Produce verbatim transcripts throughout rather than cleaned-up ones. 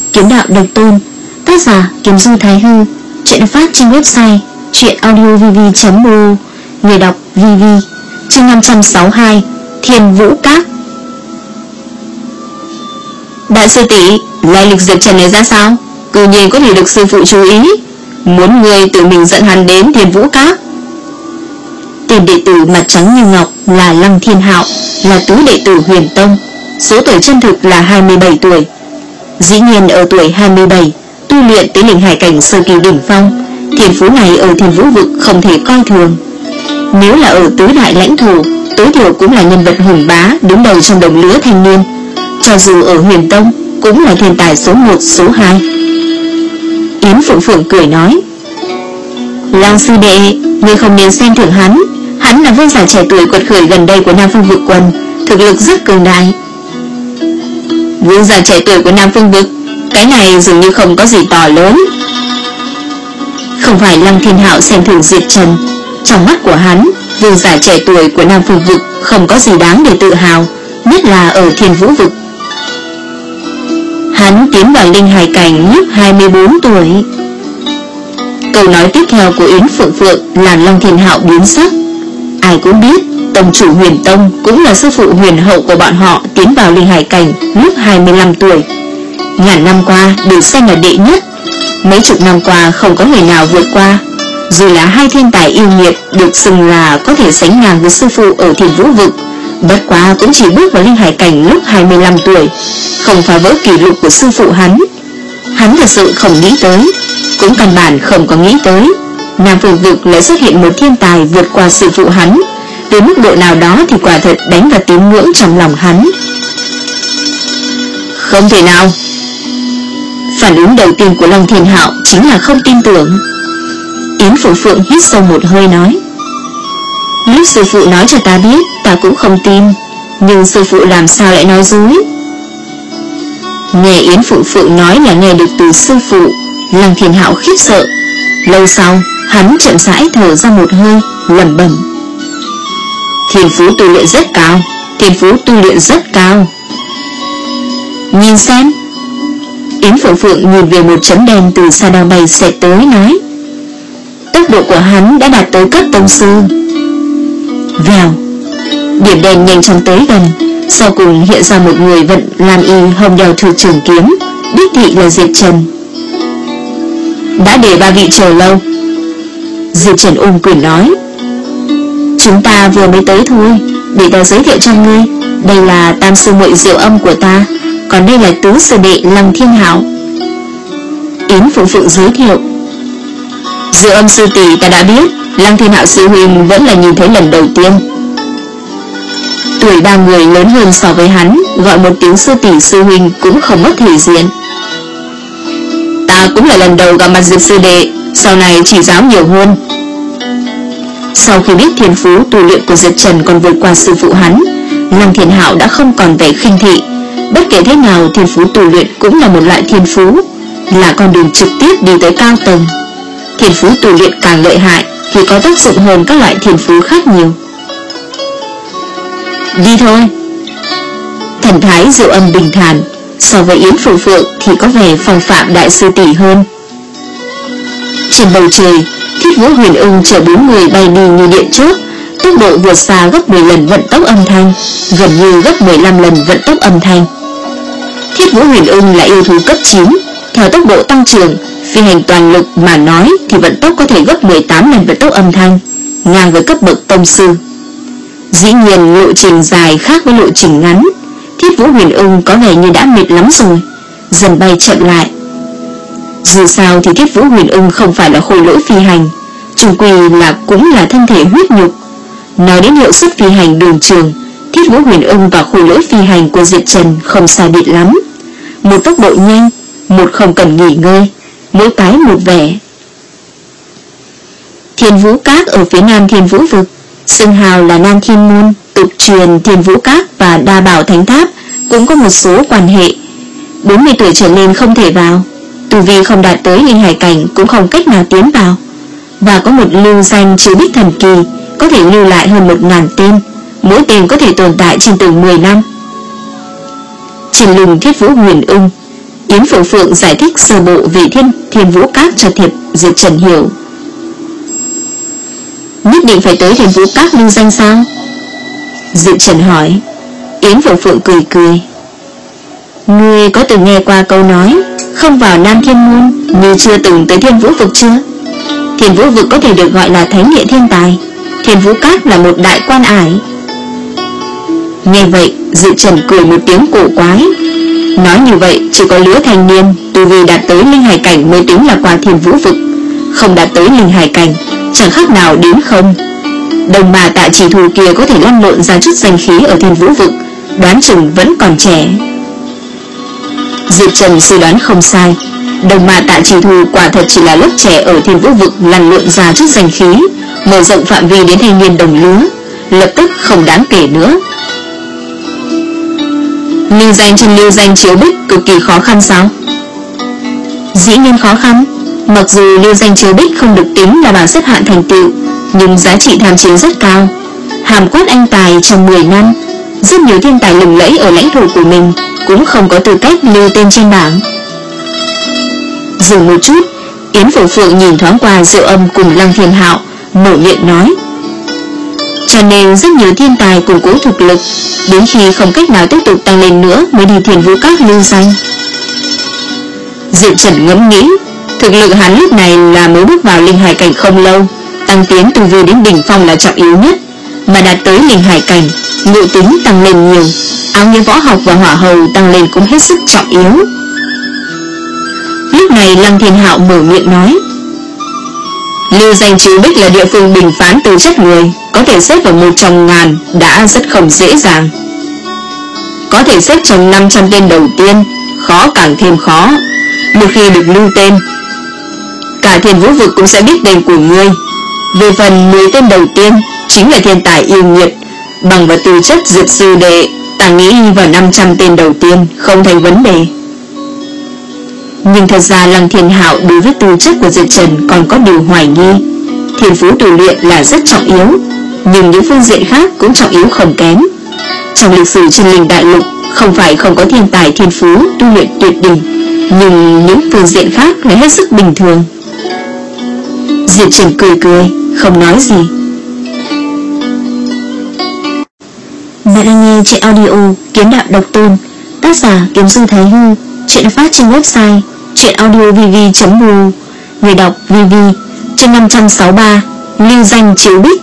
Kiếm đạo độc tôn. Tác giả Kiếm Du Thái Hư. Truyện phát trên website truyện audio v v chấm o. Người đọc vê vê. Chương năm trăm sáu mươi hai. Thiên Vũ Các. Đại sư tỷ, lai lịch Diệp Trần này ra sao? Cư nhiên có thể được sư phụ chú ý. Muốn người tự mình dẫn hắn đến Thiên Vũ Các. Tiền đệ tử mặt trắng như ngọc là Lăng Thiên Hạo, là tứ đệ tử Huyền Tông. Số tuổi chân thực là hai mươi bảy tuổi. Dĩ nhiên ở tuổi hai mươi bảy, tu luyện tới linh hải cảnh sơ kỳ đỉnh phong, thiên phú này ở Thiên Vũ vực không thể coi thường. Nếu là ở tứ đại lãnh thổ, tối thiểu cũng là nhân vật hùng bá, đứng đầu trong đồng lứa thanh niên. Cho dù ở Huyền Tông, cũng là thiên tài số một, số hai. Yến Phượng Phượng cười nói: Lăng sư đệ, ngươi không nên xem thường hắn. Hắn là vương giả trẻ tuổi quật khởi gần đây của Nam Phương vực quần, thực lực rất cường đại. Vương giả trẻ tuổi của Nam Phương vực, cái này dường như không có gì to lớn. Không phải Lăng Thiên Hạo xem thường Diệp Trần. Trong mắt của hắn, vương giả trẻ tuổi của Nam Phương vực không có gì đáng để tự hào, nhất là ở Thiên Vũ vực. Hắn tiến vào linh hải cảnh lúc hai mươi bốn tuổi. Câu nói tiếp theo của Yến Phượng Phượng làm Lăng Thiên Hạo biến sắc. Ai cũng biết tông chủ Huyền Tông cũng là sư phụ huyền hậu của bọn họ tiến vào linh hải cảnh lúc hai mươi lăm tuổi. Ngàn năm qua được xem là đệ nhất, mấy chục năm qua không có người nào vượt qua. Dù là hai thiên tài yêu nghiệt được xưng là có thể sánh ngang với sư phụ ở Thiên Vũ vực, bất quá cũng chỉ bước vào linh hải cảnh lúc hai mươi lăm tuổi, không phá vỡ kỷ lục của sư phụ hắn. Hắn thật sự không nghĩ tới, cũng căn bản không có nghĩ tới, Nam Phương vực lại xuất hiện một thiên tài vượt qua sư phụ hắn. Đến mức độ nào đó thì quả thật đánh vào tín ngưỡng trong lòng hắn. Không thể nào. Phản ứng đầu tiên của Lăng Thiên Hạo chính là không tin tưởng. Yến Phượng Phượng hít sâu một hơi nói: Lúc sư phụ nói cho ta biết, ta cũng không tin, nhưng sư phụ làm sao lại nói dối? Nghe Yến Phượng Phượng nói là nghe được từ sư phụ, Lăng Thiên Hạo khiếp sợ. Lâu sau, hắn chậm rãi thở ra một hơi, lẩm bẩm: Thiên phú tu luyện rất cao, thiên phú tu luyện rất cao. Nhìn xem. Yến Phượng Phượng nhìn về một chấm đen từ xa đang bay xẹt tới nói: Tốc độ của hắn đã đạt tới cấp tông sư. Vèo. Điểm đen nhanh chóng tới gần, sau cùng hiện ra một người vận làm y hồng đeo thư trường kiếm, đích thị là Diệp Trần. Đã để ba vị chờ lâu. Diệp Trần ôm quyền nói: Chúng ta vừa mới tới thôi, để ta giới thiệu cho ngươi. Đây là tam sư muội Diệu Âm của ta, còn đây là tứ sư đệ Lăng Thiên Hạo. Yến Phượng Phượng giới thiệu: Diệu Âm sư tỷ ta đã biết, Lăng Thiên Hạo sư huynh vẫn là nhìn thấy lần đầu tiên. Tuổi ba người lớn hơn so với hắn, gọi một tiếng sư tỷ sư huynh cũng không mất thể diện. Ta cũng là lần đầu gặp mặt Diệp sư đệ, sau này chỉ dám nhiều hơn. Sau khi biết thiên phú tu luyện của Diệp Trần còn vượt qua sư phụ hắn, Lăng Thiên Hạo đã không còn vẻ khinh thị. Bất kể thế nào, thiên phú tu luyện cũng là một loại thiên phú, là con đường trực tiếp đi tới cao tầng. Thiên phú tu luyện càng lợi hại thì có tác dụng hơn các loại thiên phú khác nhiều. Đi thôi. Thần thái Diệu Âm bình thản, so với Yến Phượng Phượng thì có vẻ phong phạm đại sư tỷ hơn. Trên bầu trời, Thiết Vũ Huyền Ưng chở bốn người bay đi như điện chớp, tốc độ vượt xa gấp mười lần vận tốc âm thanh, gần như gấp mười lăm lần vận tốc âm thanh. Thiết Vũ Huyền Ưng là yêu thú cấp chín, theo tốc độ tăng trưởng, phi hành toàn lực mà nói thì vận tốc có thể gấp mười tám lần vận tốc âm thanh, ngang với cấp bậc tông sư. Dĩ nhiên lộ trình dài khác với lộ trình ngắn. Thiết Vũ Huyền Ưng có vẻ như đã mệt lắm rồi, dần bay chậm lại. Dù sao thì Thiết Vũ Huyền Ưng không phải là khôi lỗi phi hành, chung quy là cũng là thân thể huyết nhục. Nói đến hiệu suất phi hành đường trường, Thiết Vũ Huyền Ưng và khôi lỗi phi hành của Diệp Trần không sai biệt lắm. Một tốc độ nhanh, một không cần nghỉ ngơi, mỗi cái một vẻ. Thiên Vũ Các ở phía nam Thiên Vũ vực, xưng hào là Nam Thiên Môn, tục truyền Thiên Vũ Các và Đa Bảo Thánh Tháp cũng có một số quan hệ. bốn mươi tuổi trở lên không thể vào, tu vi không đạt tới linh hải cảnh cũng không cách nào tiến vào, và có một lưu danh chiếu bích thần kỳ có thể lưu lại hơn một ngàn tên, mỗi tên có thể tồn tại trên từng mười năm. Trên lưng Thiết Vũ Huyền Ưng, Yến Phượng Phượng giải thích sơ bộ về thiên thiên vũ các cho Thiệp Diệp Trần hiểu. Nhất định phải tới thiên vũ các lưu danh sao? Diệp Trần hỏi. Yến Phượng Phượng cười cười. Ngươi có từng nghe qua câu nói không vào Nam Thiên Môn như chưa từng tới Thiên Vũ Vực chưa? Thiên Vũ Vực có thể được gọi là thánh địa thiên tài, Thiên Vũ Các là một đại quan ải. Nghe vậy, Diệp Trần cười một tiếng cổ quái. Nói như vậy, chỉ có lứa thanh niên tu vi đạt tới linh hải cảnh mới tính là qua Thiên Vũ Vực, không đạt tới linh hải cảnh chẳng khác nào đến không. Đồng mà Tạ Chỉ Thù kia có thể lăn lộn ra chút danh khí ở Thiên Vũ Vực, đoán chừng vẫn còn trẻ. Diệp Trần suy đoán không sai. Đồng mà Tạ Chỉ Thù quả thật chỉ là lớp trẻ ở Thiên Vũ Vực lăn lộn ra chút danh khí, mở rộng phạm vi đến thanh niên đồng lứa, lập tức không đáng kể nữa. Lưu danh trên lưu danh chiếu bích cực kỳ khó khăn sao? Dĩ nhiên khó khăn. Mặc dù lưu danh chiếu bích không được tính là bảng xếp hạng thành tựu, nhưng giá trị tham chiếu rất cao. Hàm quát anh tài trong mười năm, rất nhiều thiên tài lừng lẫy ở lãnh thổ của mình cũng không có tư cách lưu tên trên bảng. Dừng một chút, Yến Phượng Phượng nhìn thoáng qua Diệu Âm cùng Lăng Thiên Hạo, mở miệng nói. Cho nên rất nhiều thiên tài củng cố thực lực, đến khi không cách nào tiếp tục tăng lên nữa mới đi Thiên Vũ Các lưu danh. Diệu Trần ngẫm nghĩ, thực lực hắn lúc này là mới bước vào linh hải cảnh không lâu, tăng tiến tu vi đến đỉnh phong là trọng yếu nhất, mà đạt tới linh hải cảnh, ngộ tính tăng lên nhiều, áo nghĩa võ học và hỏa hầu tăng lên cũng hết sức trọng yếu. Lúc này Lăng Thiên Hạo mở miệng nói. Lưu danh chiếu bích là địa phương bình phán tư chất người, có thể xếp vào một trong ngàn đã rất không dễ dàng. Có thể xếp trong năm trăm tên đầu tiên, khó càng thêm khó. Một khi được lưu tên, cả Thiên Vũ Vực cũng sẽ biết tên của ngươi. Về phần mười tên đầu tiên chính là thiên tài yêu nghiệt, bằng vào tư chất dược sư đệ, ta nghĩ vào năm trăm tên đầu tiên không thành vấn đề. Nhưng thật ra Lăng Thiên Hạo đối với tư chất của Diệp Trần còn có điều hoài nghi. Thiên phú tu luyện là rất trọng yếu, nhưng những phương diện khác cũng trọng yếu không kém. Trong lịch sử Chân Linh Đại Lục không phải không có thiên tài thiên phú tu luyện tuyệt đỉnh, nhưng những phương diện khác lại hết sức bình thường. Diệp Trần cười cười, không nói gì. Bạn đang nghe chuyện audio Kiếm Đạo Độc Tôn, tác giả Kiếm Sư Thái Hư. Chuyện được phát trên website chuyenaudiovv chấm ru. Người đọc vê vê. Chương năm trăm sáu mươi ba. Lưu danh chiếu bích.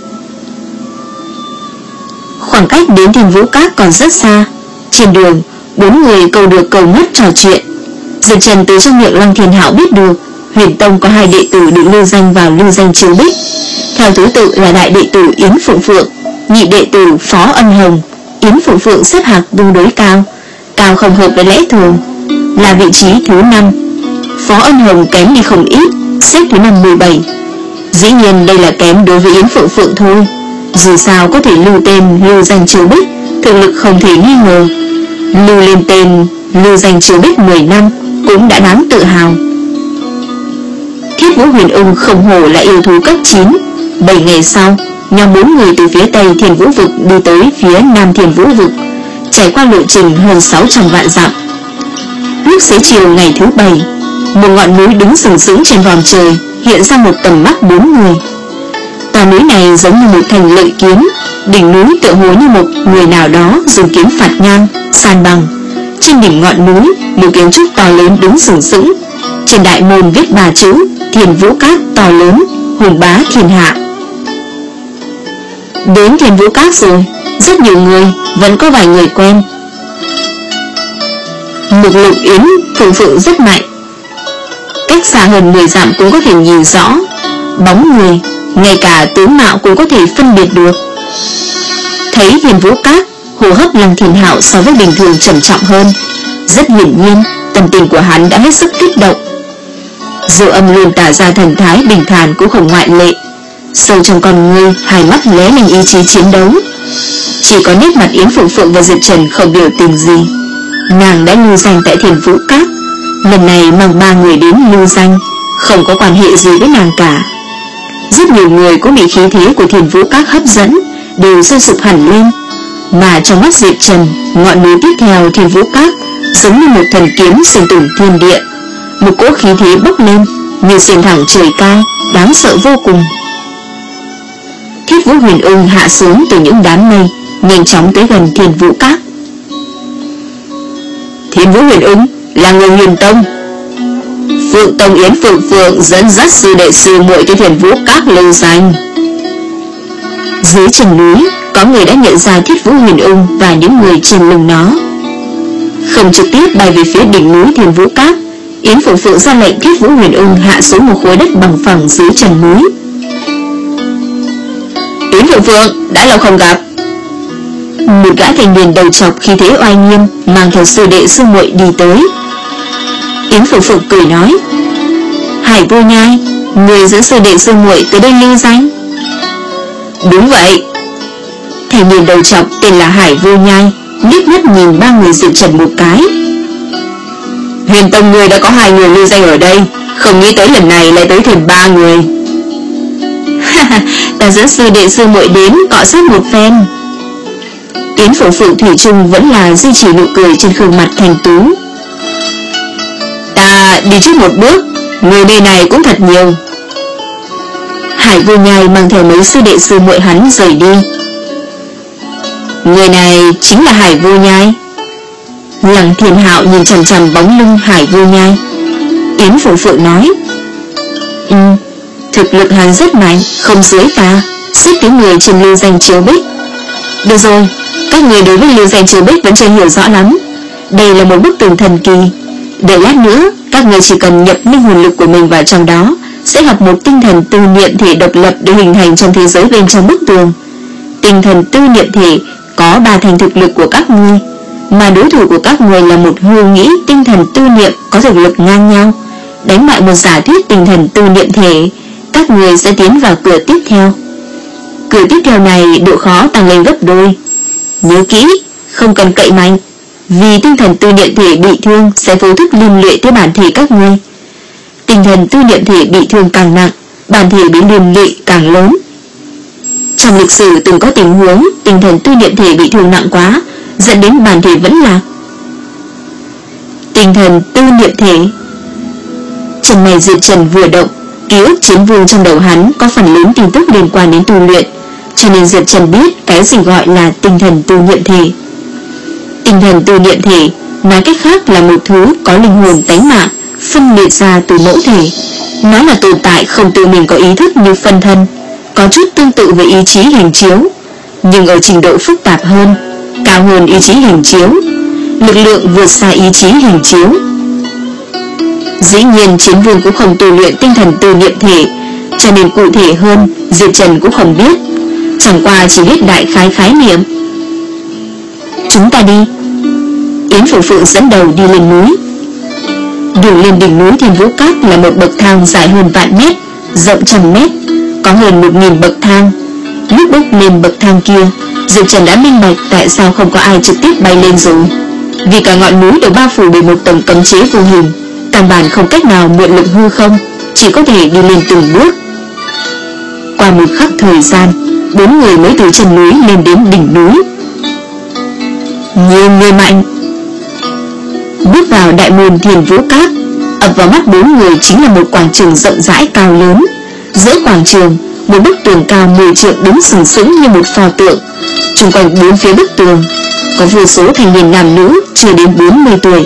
Khoảng cách đến Thiên Vũ Các còn rất xa. Trên đường, bốn người cầu được cầu mất trò chuyện. Diệp Trần từ trong miệng Lăng Thiên Hạo biết được Huyền Tông có hai đệ tử được lưu danh vào lưu danh chiếu bích. Theo thứ tự là đại đệ tử Yến Phượng Phượng, nhị đệ tử Phó Ân Hồng. Yến Phượng Phượng xếp hạng tương đối cao, cao không hợp với lẽ thường, là vị trí thứ năm. Phó Ân Hồng kém đi không ít, xếp thứ năm mươi bảy. Dĩ nhiên đây là kém đối với Yến Phượng Phượng thôi. Dù sao có thể lưu tên lưu danh chiếu bích, thực lực không thể nghi ngờ. Lưu lên tên lưu danh chiếu bích mười năm cũng đã đáng tự hào. Thiết Vũ Huyền Ung không hổ là yêu thú cấp chín. Bảy ngày sau, nhóm bốn người từ phía Tây Thiên Vũ Vực đi tới phía Nam Thiên Vũ Vực, trải qua lộ trình hơn sáu trăm vạn dặm. Lúc xế chiều ngày thứ bảy, một ngọn núi đứng sừng sững trên vòm trời hiện ra một tầm mắt bốn người. Tòa núi này giống như một thanh lợi kiếm, đỉnh núi tựa hồ như một người nào đó dùng kiếm phạt ngang, san bằng. Trên đỉnh ngọn núi, một kiến trúc to lớn đứng sừng sững. Trên đại môn viết ba chữ Thiên Vũ Các to lớn, hùng bá thiên hạ. Đến Thiên Vũ Các rồi, rất nhiều người, vẫn có vài người quen. Mục Lục Yến Phượng Phượng rất mạnh, cách xa hơn mười dặm cũng có thể nhìn rõ bóng người, ngay cả tướng mạo cũng có thể phân biệt được. Thấy Thiên Vũ Các, hô hấp Lăng Thiên Hạo so với bình thường trầm trọng hơn. Rất hiển nhiên, tâm tình của hắn đã hết sức kích động. Diệu Âm luôn tả ra thần thái bình thản cũng không ngoại lệ. Sâu trong con ngươi, hai mắt lóe lên ý chí chiến đấu. Chỉ có nét mặt Yến Phượng Phượng và Diệp Trần không biểu tình gì. Nàng đã lưu danh tại Thiên Vũ Các, lần này mang ba người đến lưu danh, không có quan hệ gì với nàng cả. Rất nhiều người cũng bị khí thế của Thiên Vũ Các hấp dẫn, đều sôi sục hẳn lên. Mà trong mắt Diệp Trần, ngọn núi tiếp theo Thiên Vũ Các giống như một thần kiếm xuyên tùng thiên địa. Một cỗ khí thế bốc lên như xuyên thẳng trời cao, đáng sợ vô cùng. Thiết Vũ Huyền Ưng hạ xuống từ những đám mây, nhanh chóng tới gần Thiên Vũ Các. Thiên Vũ Huyền Ưng là người Huyền Tông. Phượng Tông Yến Phượng Phượng dẫn dắt sư đệ sư muội tới Thiên Vũ Các lưu danh. Dưới chân núi có người đã nhận ra Thiết Vũ Huyền Ưng và những người trên lưng nó. Không trực tiếp bay về phía đỉnh núi Thiên Vũ Các, Yến Phượng Phượng ra lệnh Thiết Vũ Huyền Ưng hạ xuống một khối đất bằng phẳng dưới chân núi. Yến Phượng Phượng, đã lâu không gặp. Một gã thanh niên đầu trọc khí thế oai nghiêm mang theo sư đệ sư muội đi tới. Yến Phượng Phượng cười nói: Hải Vô Nhai, người dẫn sư đệ sư muội tới đây lưu danh. Đúng vậy. Thanh niên đầu trọc tên là Hải Vô Nhai liếc mắt nhìn ba người Diệp Trần một cái. Huyền Tông người đã có hai người lưu danh ở đây, không nghĩ tới lần này lại tới thêm ba người. Ta dẫn sư đệ sư muội đến cọ sát một phen. Yến Phượng Phượng thủy chung vẫn là duy trì nụ cười trên khuôn mặt thành tú. Ta đi trước một bước, người nơi này cũng thật nhiều. Hải Vô Nhai mang theo mấy sư đệ sư muội hắn rời đi. Người này chính là Hải Vô Nhai. Lăng Thiên Hạo nhìn chằm chằm bóng lưng Hải Vô Nhai. Yến Phượng Phượng nói: Ừ, thực lực hắn rất mạnh, không dưới ta, xếp thứ người trên lưu danh Chiếu Bích. Được rồi, các người đối với lưu danh Chiếu Bích vẫn chưa hiểu rõ lắm. Đây là một bức tường thần kỳ. Đợi lát nữa, các người chỉ cần nhập linh hồn lực của mình vào trong đó, sẽ hợp một tinh thần tư niệm thể độc lập để hình thành trong thế giới bên trong bức tường. Tinh thần tư niệm thể có ba thành thực lực của các ngươi, mà đối thủ của các người là một hư nghĩ tinh thần tư niệm có thực lực ngang nhau. Đánh bại một giả thuyết tinh thần tư niệm thể, các người sẽ tiến vào cửa tiếp theo. Cửa tiếp theo này độ khó tăng lên gấp đôi. Nhớ kỹ, không cần cậy mạnh, vì tinh thần tư niệm thể bị thương sẽ vô thức liên lụy tới bản thể các ngươi. Tinh thần tư niệm thể bị thương càng nặng, bản thể bị liên lụy càng lớn. Trong lịch sử từng có tình huống tinh thần tư niệm thể bị thương nặng quá, dẫn đến bản thể vẫn lạc. Tinh thần tư niệm thể. Chân mày Diệp Trần vừa động, ký ức chiến vương trong đầu hắn có phần lớn tin tức liên quan đến tu luyện, cho nên Diệp Trần biết cái gì gọi là tinh thần tư niệm thể. Tinh thần tư niệm thể nói cách khác là một thứ có linh hồn tánh mạng phân liệt ra từ mẫu thể. Nó là tồn tại không tự mình có ý thức như phân thân, có chút tương tự với ý chí hình chiếu, nhưng ở trình độ phức tạp hơn, cao hơn ý chí hình chiếu, lực lượng vượt xa ý chí hình chiếu. Dĩ nhiên chiến vương cũng không tu luyện tinh thần tư niệm thể, cho nên cụ thể hơn Diệp Trần cũng không biết, chẳng qua chỉ biết đại khái khái niệm. Chúng ta đi. Yến Phượng Phượng dẫn đầu đi lên núi. Đường lên đỉnh núi Thiên Vũ Các là một bậc thang dài hơn vạn mét, rộng trăm mét, có hơn một nghìn bậc thang. Lúc bước lên bậc thang kia, Diệp Trần đã minh bạch tại sao không có ai trực tiếp bay lên rồi. Vì cả ngọn núi đều bao phủ bởi một tầng cấm chế vô hình, căn bản không cách nào mượn lực hư không, chỉ có thể đi lên từng bước. Qua một khắc thời gian, bốn người mới từ chân núi lên đến đỉnh núi. Nhiều người mạnh. Bước vào đại môn Thiên Vũ Các, ập vào mắt bốn người chính là một quảng trường rộng rãi cao lớn. Giữa quảng trường, một bức tường cao mười trượng đứng sừng sững như một pho tượng. Xung quanh bốn phía bức tường có vô số thanh niên nam nữ chưa đến bốn mươi tuổi.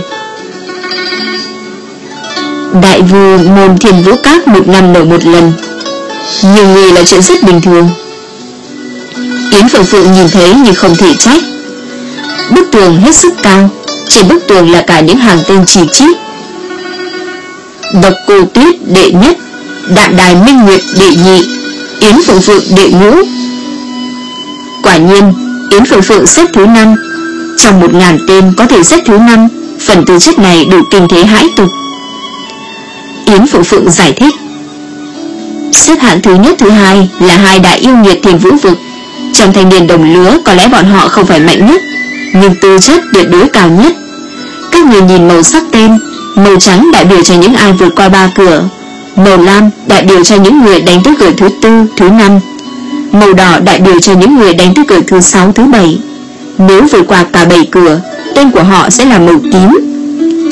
Đại vương môn Thiên Vũ Các một năm nở một lần, nhiều người là chuyện rất bình thường. Yến Phượng Phượng nhìn thấy nhưng không thể trách. Bức tường hết sức cao, trên bức tường là cả những hàng tên chỉ chít. Độc Cô Tuyết đệ nhất, Đạm Đài Minh Nguyệt đệ nhị, Yến Phượng Phượng đệ ngũ. Quả nhiên Yến Phượng Phượng xếp thứ năm. Trong một ngàn tên có thể xếp thứ năm, phần tư chất này đủ kinh thế hãi tục. Yến Phượng Phượng giải thích, xếp hạng thứ nhất thứ hai là hai đại yêu nghiệt Thiên Vũ Vực. Trong thanh niên đồng lứa có lẽ bọn họ không phải mạnh nhất, nhưng tư chất tuyệt đối cao nhất. Các người nhìn màu sắc tên, màu trắng đại biểu cho những ai vượt qua ba cửa, màu lam đại biểu cho những người đánh tới cửa thứ tư, thứ năm, màu đỏ đại biểu cho những người đánh tới cửa thứ sáu, thứ bảy. Nếu vượt qua cả bảy cửa, tên của họ sẽ là màu tím,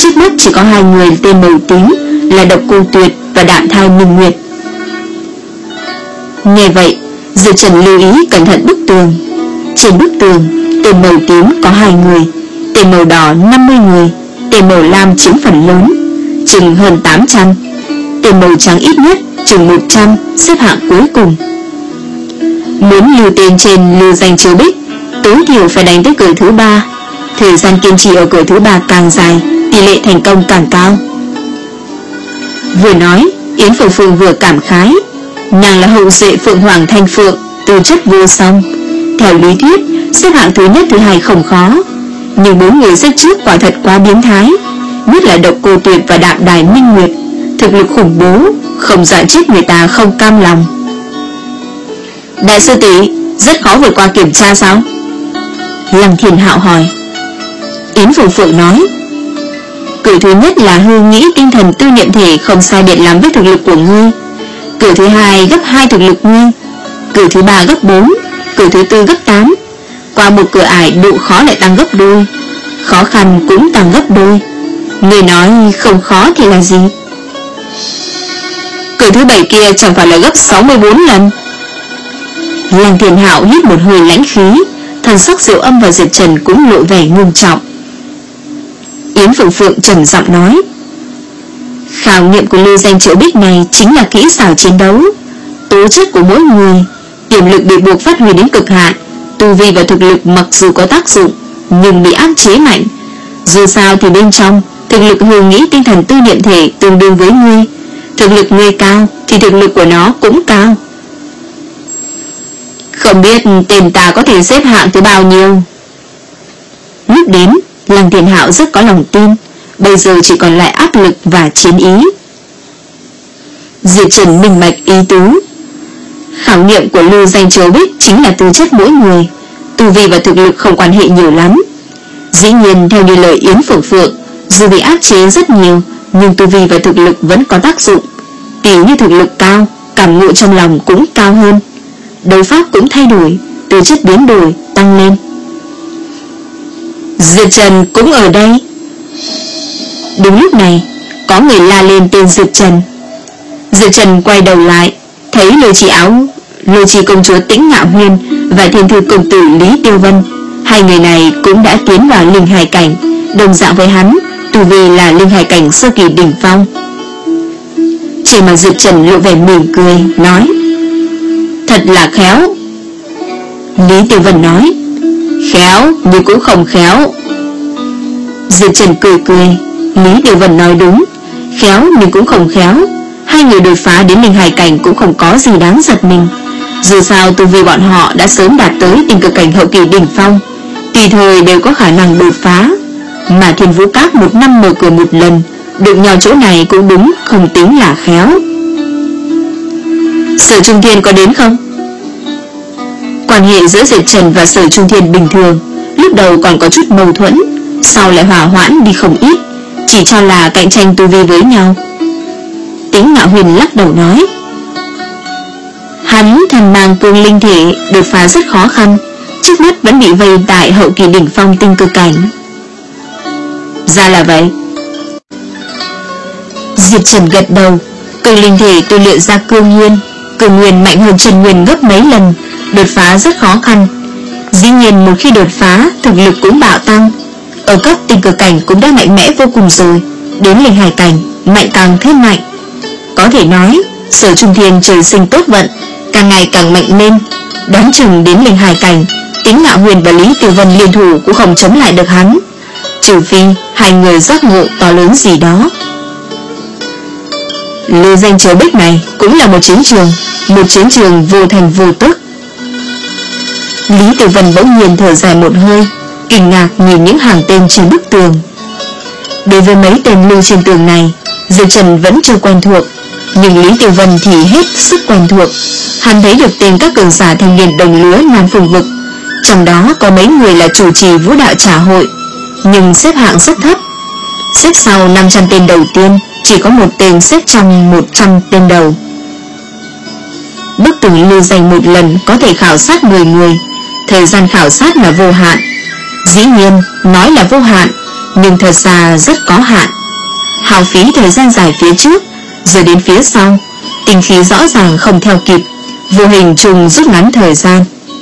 Trước mắt chỉ có hai người tên màu tím là Độc Cô Tuyệt và Đạm Thai Minh Nguyệt. Nghe vậy, Diệp Trần lưu ý cẩn thận bức tường. Trên bức tường, tên màu tím có hai người, tên màu đỏ năm mươi người, tên màu lam chiếm phần lớn, chừng hơn tám trăm. Tên màu trắng ít nhất chừng một trăm, xếp hạng cuối cùng. Muốn lưu tên trên lưu danh chiếu bích, tối thiểu phải đánh tới cửa thứ ba. Thời gian kiên trì ở cửa thứ ba càng dài, tỷ lệ thành công càng cao. Vừa nói, Yến Phượng Phượng vừa cảm khái. Nàng là hậu duệ Phượng Hoàng Thanh Phượng, tư chất vô song. Theo lý thuyết, xếp hạng thứ nhất thứ hai không khó, nhưng bốn người xếp trước quả thật quá biến thái, nhất là Độc Cô Tuyệt và Đạm Đài Minh Nguyệt, thực lực khủng bố, không dọa chết người ta không cam lòng. Đại sư tỷ, rất khó vượt qua kiểm tra sao? Lăng Thiên Hạo hỏi. Yến Phượng Phượng nói, cửa thứ nhất là hư nghĩ tinh thần tư niệm thể không sai biệt lắm với thực lực của ngươi. Cửa thứ hai gấp hai thực lực ngươi. Cửa thứ ba gấp bốn. Cửa thứ tư gấp tám. Qua một cửa ải độ khó lại tăng gấp đôi, khó khăn cũng tăng gấp đôi. Ngươi nói không khó thì là gì? Cửa thứ bảy kia chẳng phải là gấp sáu mươi bốn lần. Lăng Thiên Hạo hít một hơi lãnh khí, thần sắc Diệu Âm và Diệp Trần cũng lộ vẻ ngưng trọng. Yến Phượng Phượng trầm giọng nói, khảo nghiệm của lưu danh triệu bích này chính là kỹ xảo chiến đấu. Tố chất của mỗi người, tiềm lực bị buộc phát huy đến cực hạn, tu vi và thực lực mặc dù có tác dụng nhưng bị áp chế mạnh. Dù sao thì bên trong thực lực hư nghĩ tinh thần tư niệm thể tương đương với ngươi. Thực lực ngươi cao thì thực lực của nó cũng cao. Không biết tên ta có thể xếp hạng thứ bao nhiêu? Lúc đến, Lăng Thiên Hạo rất có lòng tin, bây giờ chỉ còn lại áp lực và chiến ý. Diệp Trần minh bạch ý tứ. Khảo nghiệm của lưu danh chiếu bích chính là tư chất mỗi người, tu vi và thực lực không quan hệ nhiều lắm. Dĩ nhiên theo như lời Yến Phượng Phượng, dù bị áp chế rất nhiều nhưng tu vi và thực lực vẫn có tác dụng. Tỉ như thực lực cao, cảm ngộ trong lòng cũng cao hơn, đấu pháp cũng thay đổi, tư chất biến đổi, tăng lên. Diệp Trần cũng ở đây. Đúng lúc này, có người la lên tên Diệp Trần. Diệp Trần quay đầu lại, thấy Lôi Chi áo, Lôi Chi công chúa Tĩnh Ngạo Huyên và Thiên Thư công tử Lý Tiêu Vân. Hai người này cũng đã tiến vào linh hải cảnh, đồng dạng với hắn, tu vi là linh hải cảnh sơ kỳ đỉnh phong. Trên mặt Diệp Trần lộ vẻ mỉm cười, nói, thật là khéo. Lý Tiêu Vân nói, khéo nhưng cũng không khéo. Diệp Trần cười cười, Lý Tiêu Vân nói đúng, khéo nhưng cũng không khéo. Hai người đột phá đến linh hải cảnh cũng không có gì đáng giật mình. Dù sao tu vi bọn họ đã sớm đạt tới tình cực cảnh hậu kỳ đỉnh phong, tùy thời đều có khả năng đột phá. Mà Thiên Vũ Các một năm mở cửa một lần, được nhau chỗ này cũng đúng, không tính là khéo. Sở Trung Thiên có đến không? Quan hệ giữa Diệp Trần và Sở Trung Thiên bình thường, lúc đầu còn có chút mâu thuẫn, sau lại hòa hoãn đi không ít, chỉ cho là cạnh tranh tu vi với nhau. Tĩnh Ngạo Huyền lắc đầu nói, hắn thần mang cương linh thể đột phá rất khó khăn, trước mắt vẫn bị vây tại hậu kỳ đỉnh phong tinh cực cảnh. Ra là vậy. Diệp Trần gật đầu, cương linh thể tu luyện ra cương nguyên, cương nguyên mạnh hơn Trần Nguyên gấp mấy lần, đột phá rất khó khăn. Dĩ nhiên một khi đột phá, thực lực cũng bạo tăng. Ở cấp tinh cực cảnh cũng đã mạnh mẽ vô cùng rồi, đến linh hải cảnh mạnh càng thêm mạnh. Có thể nói Sở Trung Thiên trời sinh tốt vận, càng ngày càng mạnh lên. Đoán chừng đến linh hải cảnh, Tĩnh Ngạo Huyền và Lý Tiêu Vân liên thủ cũng không chống lại được hắn, trừ phi hai người giác ngộ to lớn gì đó. Lưu danh chiếu bích này cũng là một chiến trường, một chiến trường vô thành vô tức. Lý Tiêu Vân bỗng nhiên thở dài một hơi, kinh ngạc nhìn những hàng tên trên bức tường. Đối với mấy tên lưu trên tường này, Diệp Trần vẫn chưa quen thuộc, nhưng Lý Tiêu Vân thì hết sức quen thuộc. Hắn thấy được tên các cường giả thanh niên đồng lứa Nam Phương Vực, trong đó có mấy người là chủ trì vũ đạo trà hội, nhưng xếp hạng rất thấp. Xếp sau năm trăm tên đầu tiên, chỉ có một tên xếp trong một trăm tên đầu. Bức tường lưu danh một lần có thể khảo sát mười người, thời gian khảo sát là vô hạn. Dĩ nhiên nói là vô hạn, nhưng thật ra rất có hạn. hao phí thời gian dài phía trước, rồi đến phía sau, tinh khí rõ ràng không theo kịp, vô hình trùng rút ngắn thời gian.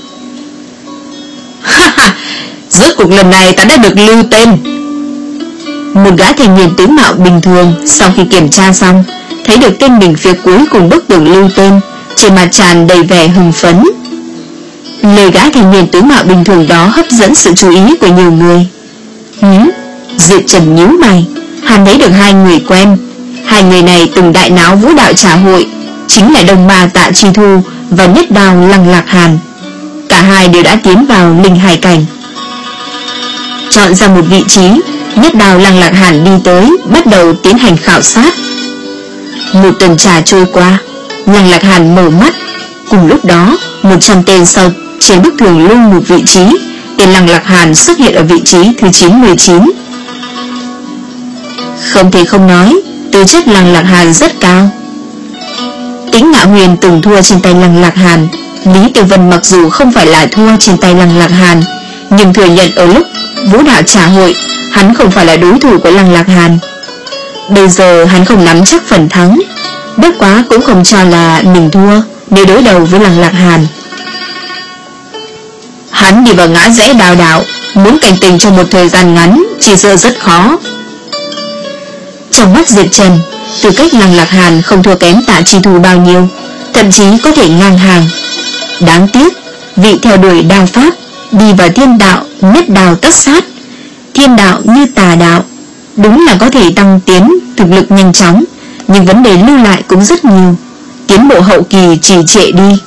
Ha ha, rốt cuộc lần này ta đã được lưu tên. Một gã thanh niên tướng mạo bình thường sau khi kiểm tra xong, thấy được tên mình phía cuối cùng bức tường lưu tên, trên mặt tràn đầy vẻ hưng phấn. Lời gã thanh niên tướng mạo bình thường đó hấp dẫn sự chú ý của nhiều người. Hứ, Diệp Trần nhíu mày, hắn thấy được hai người quen. Hai người này từng đại náo vũ đạo trà hội, chính là Đông Ma Tạ Chi Thu và Nhất Đao Lăng Lạc Hàn. Cả hai đều đã tiến vào linh hải cảnh. Chọn ra một vị trí, Nhất Đao Lăng Lạc Hàn đi tới, bắt đầu tiến hành khảo sát. Một tuần trà trôi qua, Lăng Lạc Hàn mở mắt. Cùng lúc đó, một trăm tên sau trên bức tường lưu một vị trí, tên Lăng Lạc Hàn xuất hiện ở vị trí thứ chín mươi chín. Không thể không nói, tư chất Lăng Lạc Hàn rất cao. Tĩnh Ngạo Huyền từng thua trên tay Lăng Lạc Hàn. Lý Tiểu Vân mặc dù không phải là thua trên tay Lăng Lạc Hàn, nhưng thừa nhận ở lúc vũ đạo trà hội, hắn không phải là đối thủ của Lăng Lạc Hàn. Bây giờ hắn không nắm chắc phần thắng, bất quá cũng không cho là mình thua nếu đối đầu với Lăng Lạc Hàn. Hắn đi vào ngã rẽ đào đạo, muốn cảnh tình trong một thời gian ngắn chỉ sợ rất khó. Trong mắt Diệp Trần, tư cách Lăng Lạc Hàn không thua kém Tạ Chi Thu bao nhiêu, thậm chí có thể ngang hàng. Đáng tiếc, vị theo đuổi đao pháp, đi vào thiên đạo, nhất đao tất sát. Thiên đạo như tà đạo, đúng là có thể tăng tiến thực lực nhanh chóng, nhưng vấn đề lưu lại cũng rất nhiều, tiến bộ hậu kỳ trì trệ đi.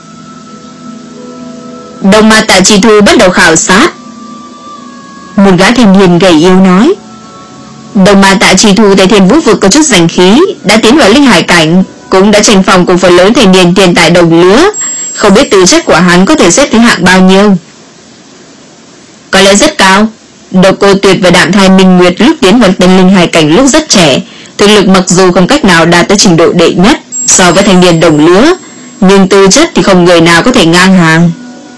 Đông Ma Tạ Chi Thu bắt đầu khảo sát. Một gã thanh niên gầy yếu nói. Đông Ma Tạ Chi Thu tại Thiên Vũ vực có chút danh khí, đã tiến vào linh hải cảnh, cũng đã tranh phòng cùng phần lớn thanh niên tiền tài đồng lứa. Không biết tư chất của hắn có thể xếp thứ hạng bao nhiêu. Có lẽ rất cao. Độc Cô Tuyệt và Đạm Thai Minh Nguyệt lúc tiến vào tên linh hải cảnh lúc rất trẻ, thực lực mặc dù không cách nào đạt tới trình độ đệ nhất so với thanh niên đồng lứa, nhưng tư chất thì không người nào có thể ngang hàng.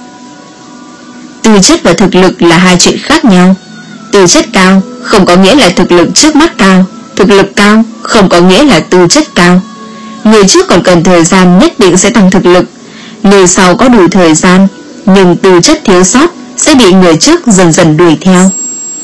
Tư chất và thực lực là hai chuyện khác nhau. Tư chất cao không có nghĩa là thực lực trước mắt cao, thực lực cao không có nghĩa là tư chất cao. Người trước còn cần thời gian nhất định sẽ tăng thực lực, người sau có đủ thời gian, nhưng tư chất thiếu sót sẽ bị người trước dần dần đuổi theo.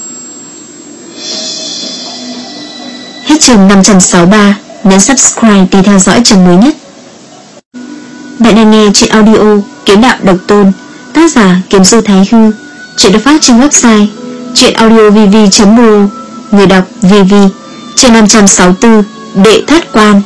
Hết chương năm trăm sáu mươi ba, nhấn subscribe để theo dõi chương mới nhất. Bạn đang nghe chuyện audio Kiếm Đạo Độc Tôn, tác giả Kiếm Du Thái Hư. Chuyện được phát trên website chuyenaudiovv chấm pro, người đọc vê vê. Chương năm trăm sáu mươi tư, Đệ Thất Quan.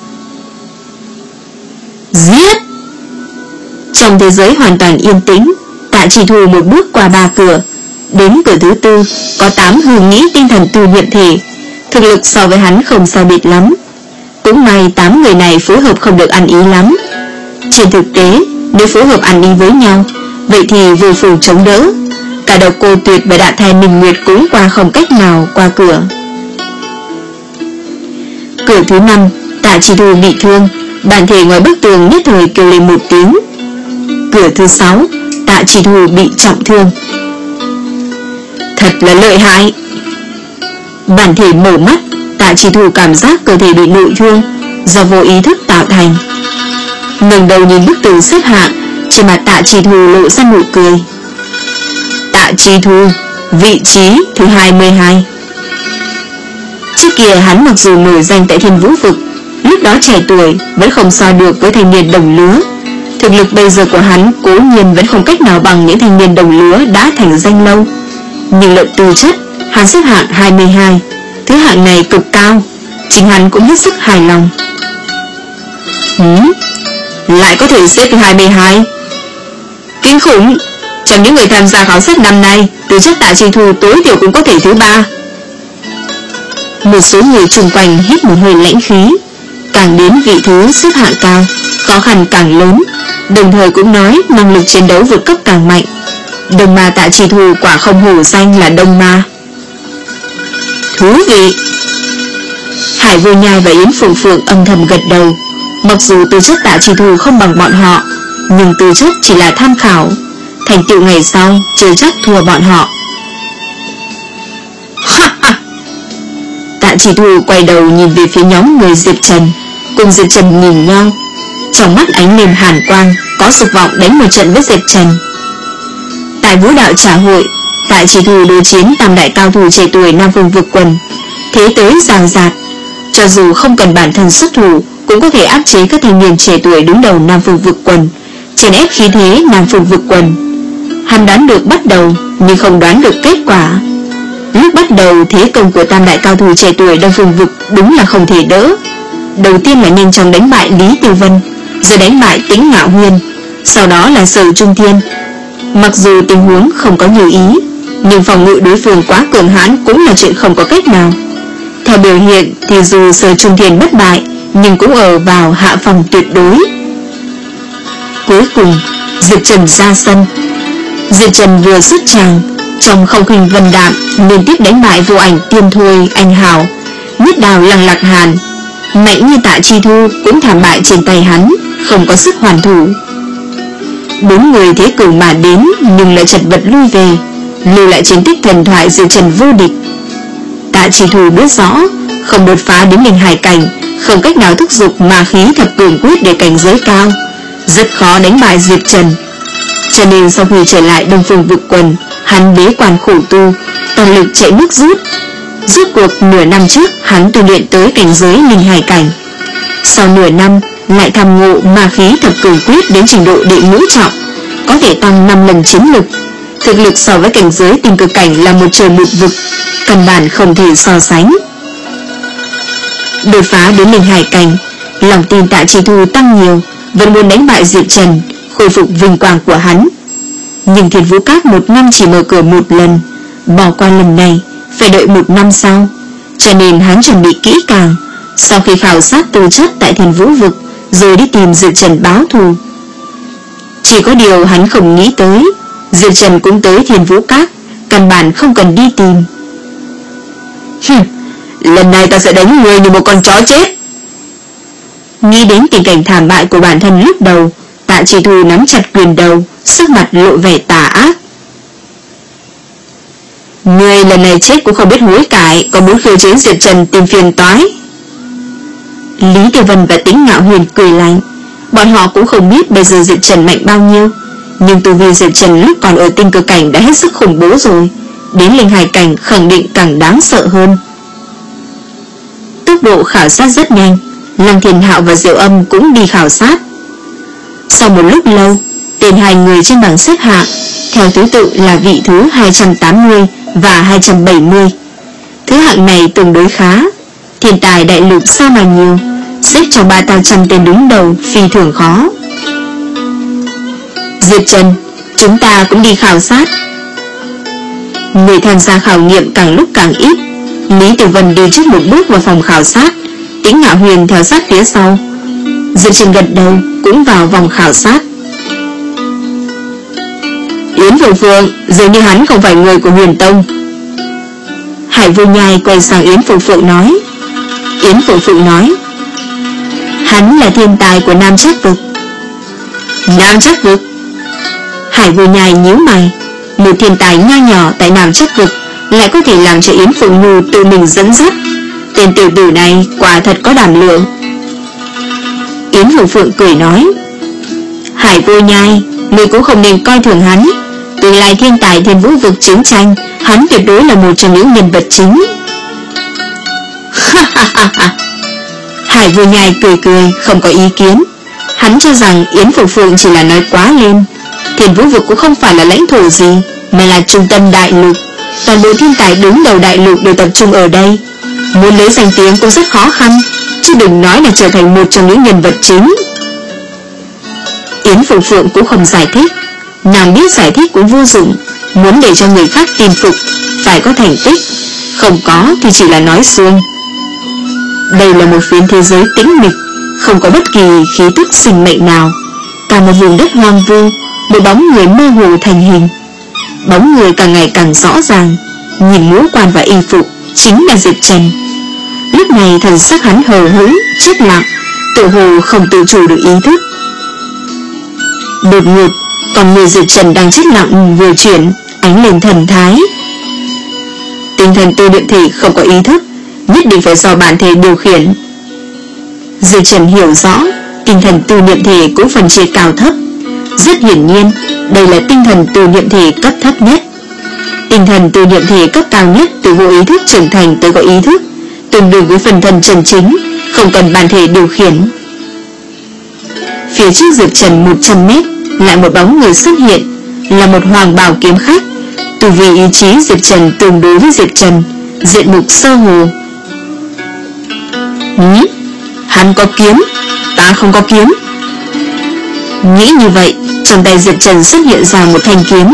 Giết! Trong thế giới hoàn toàn yên tĩnh, Tạ Chỉ Thù một bước qua ba cửa, đến cửa thứ tư có tám hương nghĩ tinh thần từ niệm thể, thực lực so với hắn không sai biệt lắm. Cũng may tám người này phối hợp không được ăn ý lắm. Trên thực tế, nếu phối hợp ăn ý với nhau, vậy thì vô phù chống đỡ. Cả Độc Cô Tuyệt và Đạm Thai Minh Nguyệt cũng qua không cách nào qua cửa. Cửa thứ năm, Tạ Chỉ Thù bị thương, bản thể ngoài bức tường nhất thời kêu lên một tiếng. Cửa thứ sáu, Tạ Chỉ Thù bị trọng thương. Thật là lợi hại. Bản thể mở mắt, Tạ Chỉ Thù cảm giác cơ thể bị nội thương do vô ý thức tạo thành. Ngẩng đầu nhìn bức tường xếp hạng, trên mặt Tạ Chỉ Thù lộ ra nụ cười. Tạ Chỉ Thù, vị trí thứ hai mươi hai. Trước kia hắn mặc dù nổi danh tại Thiên Vũ vực, lúc đó trẻ tuổi vẫn không so được với thanh niên đồng lứa. Thực lực bây giờ của hắn cố nhiên vẫn không cách nào bằng những thanh niên đồng lứa đã thành danh lâu, nhưng luận tư chất, hắn xếp hạng hai mươi hai. Thứ hạng này cực cao, chính hắn cũng hết sức hài lòng. Hứ, lại có thể xếp thứ hai mươi hai. Kinh khủng. Trong những người tham gia khảo sát năm nay, tư chất Tạ Chỉ Thù tối thiểu cũng có thể thứ ba. Một số người xung quanh hít một hơi lãnh khí. Càng đến vị thứ xếp hạng cao, khó khăn càng lớn, đồng thời cũng nói năng lực chiến đấu vượt cấp càng mạnh. Đông Ma Tạ Chỉ Thù quả không hổ danh là Đông Ma. Thú vị. Hải Vô Nhai và Yến Phượng Phượng âm thầm gật đầu. Mặc dù tư chất Tạ Chỉ Thù không bằng bọn họ, nhưng tư chất chỉ là tham khảo, thành tựu ngày sau chưa chắc thua bọn họ. Ha ha. Tạ Tạ Chỉ Thu quay đầu nhìn về phía nhóm người Diệp Trần, cùng Diệp Trần nhìn nhau, trong mắt ánh lên hàn quang, có dục vọng đánh một trận với Diệp Trần. Tại vũ đạo trà hội, Tạ Chỉ Thu đối chiến tam đại cao thủ trẻ tuổi Nam Phương Vực Quần, thế tới ràng rạt, cho dù không cần bản thân xuất thủ cũng có thể áp chế các thanh niên trẻ tuổi đứng đầu Nam Phương Vực Quần, chèn ép khí thế Nam Phương Vực Quần. Hắn đoán được bắt đầu nhưng không đoán được kết quả. Lúc bắt đầu thế công của tam đại cao thủ trẻ tuổi Đông Phương Vực đúng là không thể đỡ. Đầu tiên là nhanh chóng đánh bại Lý Tiêu Vân, rồi đánh bại Tĩnh Ngạo Huyền, sau đó là Sở Trung Thiên. Mặc dù tình huống không có nhiều ý, nhưng phòng ngự đối phương quá cường hãn cũng là chuyện không có cách nào. Theo biểu hiện thì dù Sở Trung Thiên bất bại, nhưng cũng ở vào hạ phòng tuyệt đối. Cuối cùng Diệp Trần ra sân. Diệp Trần vừa xuất tràng, trong không khinh vân đạm liên tiếp đánh bại Vô Ảnh, Tiên Thôi, Anh Hào, Nhất Đào, Lăng Lạc Hàn. Mạnh như Tạ Chi Thu cũng thảm bại trên tay hắn, không có sức hoàn thủ. Bốn người thế cường mà đến nhưng lại chật vật lui về, lưu lại chiến tích thần thoại Diệp Trần vô địch. Tạ Chi Thu biết rõ không đột phá đến linh hải cảnh, không cách nào thúc giục ma khí thập cường quyết để cảnh giới cao, rất khó đánh bại Diệp Trần. Cho nên sau khi trở lại Đông Phương Vực Quần, hắn bế quan khổ tu, toàn lực chạy nước rút. Rốt cuộc nửa năm trước hắn tu luyện tới cảnh giới linh hải cảnh, sau nửa năm lại tham ngộ ma khí thập cường quyết đến trình độ đệ ngũ trọng, có thể tăng năm lần chiến lực. Thực lực so với cảnh giới tinh cực cảnh là một trời một vực, căn bản không thể so sánh. Đột phá đến linh hải cảnh, lòng tin Tạ Chi Thu tăng nhiều, vẫn muốn đánh bại Diệp Trần, khôi phục vinh quang của hắn. Nhưng Thiên Vũ Các một năm chỉ mở cửa một lần, bỏ qua lần này phải đợi một năm sau, cho nên hắn chuẩn bị kỹ càng, sau khi khảo sát tư chất tại Thiên Vũ Vực rồi đi tìm Diệp Trần báo thù. Chỉ có điều hắn không nghĩ tới Diệp Trần cũng tới Thiên Vũ Các, căn bản không cần đi tìm. Hừm, lần này ta sẽ đánh người như một con chó chết. Nghĩ đến tình cảnh thảm bại của bản thân lúc đầu, Tạ Chỉ Thu nắm chặt quyền đầu, sắc mặt lộ vẻ tà ác. Người lần này chết cũng không biết hối cải, còn muốn khiêu chiến Diệp Trần tìm phiền toái. Lý Tiêu Vân và Tĩnh Ngạo Huyền cười lạnh. Bọn họ cũng không biết bây giờ Diệp Trần mạnh bao nhiêu, nhưng tu vi Diệp Trần lúc còn ở tinh cực cảnh đã hết sức khủng bố rồi, đến linh hải cảnh khẳng định càng đáng sợ hơn. Tốc độ khảo sát rất nhanh, Lăng Thiên Hạo và Diệu Âm cũng đi khảo sát. Sau một lúc lâu, tên hai người trên bảng xếp hạng theo thứ tự là vị thứ hai trăm tám mươi và hai trăm bảy mươi. Thứ hạng này tương đối khá, thiên tài đại lục sao mà nhiều, xếp trong ba trăm tên đứng đầu phi thường khó. Diệp Trần, chúng ta cũng đi khảo sát. Người tham gia khảo nghiệm càng lúc càng ít. Lý Tiểu Vân đi trước một bước vào phòng khảo sát, Tĩnh Ngạo Huyền theo sát phía sau. Diệp Trần gật đầu cũng vào vòng khảo sát. Yến Phượng Phượng, dường như hắn không phải người của Huyền Tông. Hải Vô Nhai quay sang Yến Phượng Phượng nói. Yến Phượng Phượng nói, hắn là thiên tài của Nam Trác Vực. Nam Trác Vực? Hải Vô Nhai nhíu mày, một thiên tài nho nhỏ tại Nam Trác Vực lại có thể làm cho Yến Phượng Nhu tự mình dẫn dắt. Tên tiểu tử này quả thật có đảm lượng. Yến Phượng Phượng cười nói, Hải Vô Nhai, ngươi cũng không nên coi thường hắn. Tương lai thiên tài Thiên Vũ Vực chiến tranh, hắn tuyệt đối là một trong những nhân vật chính. Hải Vô Nhai cười cười, không có ý kiến. Hắn cho rằng Yến Phượng Phượng chỉ là nói quá lên. Thiên Vũ Vực cũng không phải là lãnh thổ gì, mà là trung tâm đại lục. Toàn bộ thiên tài đứng đầu đại lục đều tập trung ở đây, muốn lấy danh tiếng cũng rất khó khăn, chứ đừng nói là trở thành một trong những nhân vật chính. Yến Phượng Phượng cũng không giải thích, nàng biết giải thích cũng vô dụng. Muốn để cho người khác tin phục phải có thành tích, không có thì chỉ là nói suông. Đây là một phiến thế giới tĩnh mịch, không có bất kỳ khí tức sinh mệnh nào, cả một vùng đất hoang vu. Một bóng người mơ hồ thành hình, bóng người càng ngày càng rõ ràng. Nhìn ngũ quan và y phục chính là Diệp Trần. Lúc này thần sắc hắn hờ hững, chết lặng, tự hồ không tự chủ được ý thức. Đột ngột, còn người Diệp Trần đang chết lặng vừa chuyển, ánh lên thần thái. Tinh thần tôi luyện thể không có ý thức, nhất định phải do bản thể điều khiển. Diệp Trần hiểu rõ tinh thần từ niệm thể cũng phần chia cao thấp. Rất hiển nhiên đây là tinh thần từ niệm thể cấp thấp nhất. Tinh thần từ niệm thể cấp cao nhất từ vô ý thức trưởng thành tới có ý thức, tương đương với phần thân chân chính, không cần bản thể điều khiển. Phía trước Diệp Trần một trăm mét lại một bóng người xuất hiện, là một hoàng bào kiếm khách. Từ vì ý chí Diệp Trần tương đối với Diệp Trần, diện mục sơ hồ. Nghĩ, hắn có kiếm, ta không có kiếm. Nghĩ như vậy, trong tay Diệp Trần xuất hiện ra một thanh kiếm.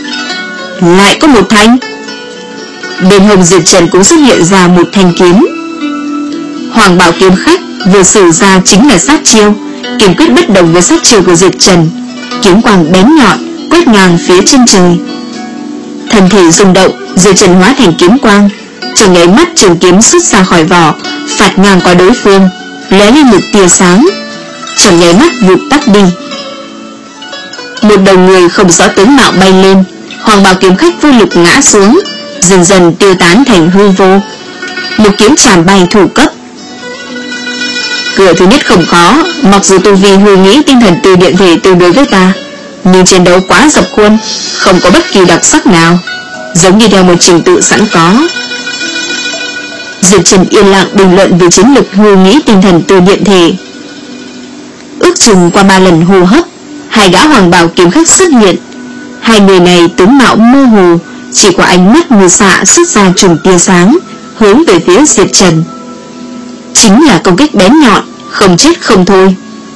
Lại có một thanh. Bên hông Diệp Trần cũng xuất hiện ra một thanh kiếm. Hoàng bảo kiếm khách vừa sử ra chính là sát chiêu, kiếm quyết bất đồng với sát chiêu của Diệp Trần. Kiếm quang bén nhọn quét ngang phía chân trời. Thân thể rung động, Diệp Trần hóa thành kiếm quang. Trong nháy mắt trường kiếm xuất ra khỏi vỏ, phạt ngang qua đối phương, lóe lên một tia sáng, trong nháy mắt vụt tắt đi. Một đầu người không rõ tướng mạo bay lên, hoàng bào kiếm khách vô lực ngã xuống, dần dần tiêu tán thành hư vô. Một kiếm chạm bay thủ cấp. Cửa thứ nhất không khó, mặc dù tu vi hư nghĩ tinh thần từ điện thể tương đối với ta, nhưng chiến đấu quá dập khuôn, không có bất kỳ đặc sắc nào, giống như theo một trình tự sẵn có. Diệp Trần yên lặng bình luận về chiến lược hư nghĩ tinh thần từ điện thể. Ước chừng qua ba lần hô hấp, hai gã hoàng bào kiếm khách xuất hiện. Hai người này tướng mạo mơ hồ, chỉ có ánh mắt như xạ xuất ra chùm tia sáng, hướng về phía Diệp Trần. Chính là công kích bén nhọn, không chết không thôi.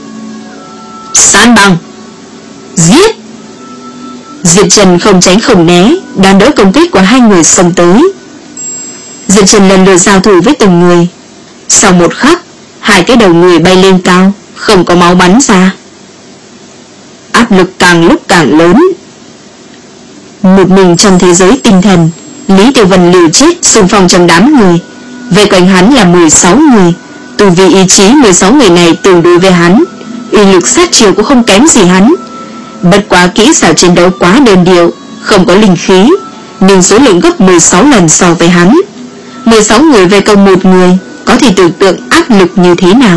San bằng, giết! Diệp Trần không tránh không né, đón đỡ công kích của hai người xông tới. Diệp Trần lần lượt giao thủ với từng người. Sau một khắc, hai cái đầu người bay lên cao, không có máu bắn ra. Áp lực càng lúc càng lớn. Một mình trong thế giới tinh thần, Lý Tiểu Vân liều chết xung phong trong đám người. Về quanh hắn là mười sáu người. Từ vì ý chí mười sáu người này tương đối với hắn, uy lực sát chiêu cũng không kém gì hắn. Bất quá kỹ xảo chiến đấu quá đơn điệu, không có linh khí, nhưng số lượng gấp mười sáu lần so với hắn. Mười sáu người về công một người, có thể tưởng tượng áp lực như thế nào.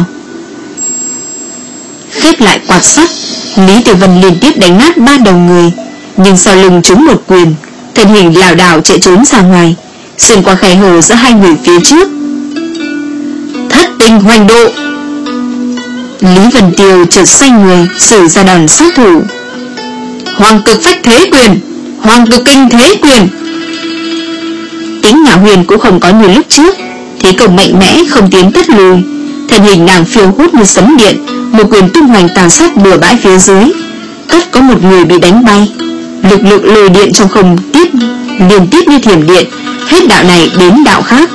Khép lại quạt sắt, Lý Tiểu Vân liên tiếp đánh nát ba đầu người, nhưng sau lưng trúng một quyền, thân hình lảo đảo chạy trốn ra ngoài, xuyên qua khe hở giữa hai người phía trước. Thất tinh hoành độ. Lý Vân Tiêu chợt xoay người, sử ra đòn sát thủ. Hoàng cực phách thế quyền, hoàng cực kinh thế quyền. Tính Ngạo Huyền cũng không có như lúc trước, thế công mạnh mẽ không tiến tất lùi, thân hình nàng phiêu hốt như sấm điện, một quyền tung hoành tàn sát bừa bãi phía dưới. Tất có một người bị đánh bay, lực lượng lôi điện trong không tiếp liên tiếp như thiểm điện, hết đạo này đến đạo khác.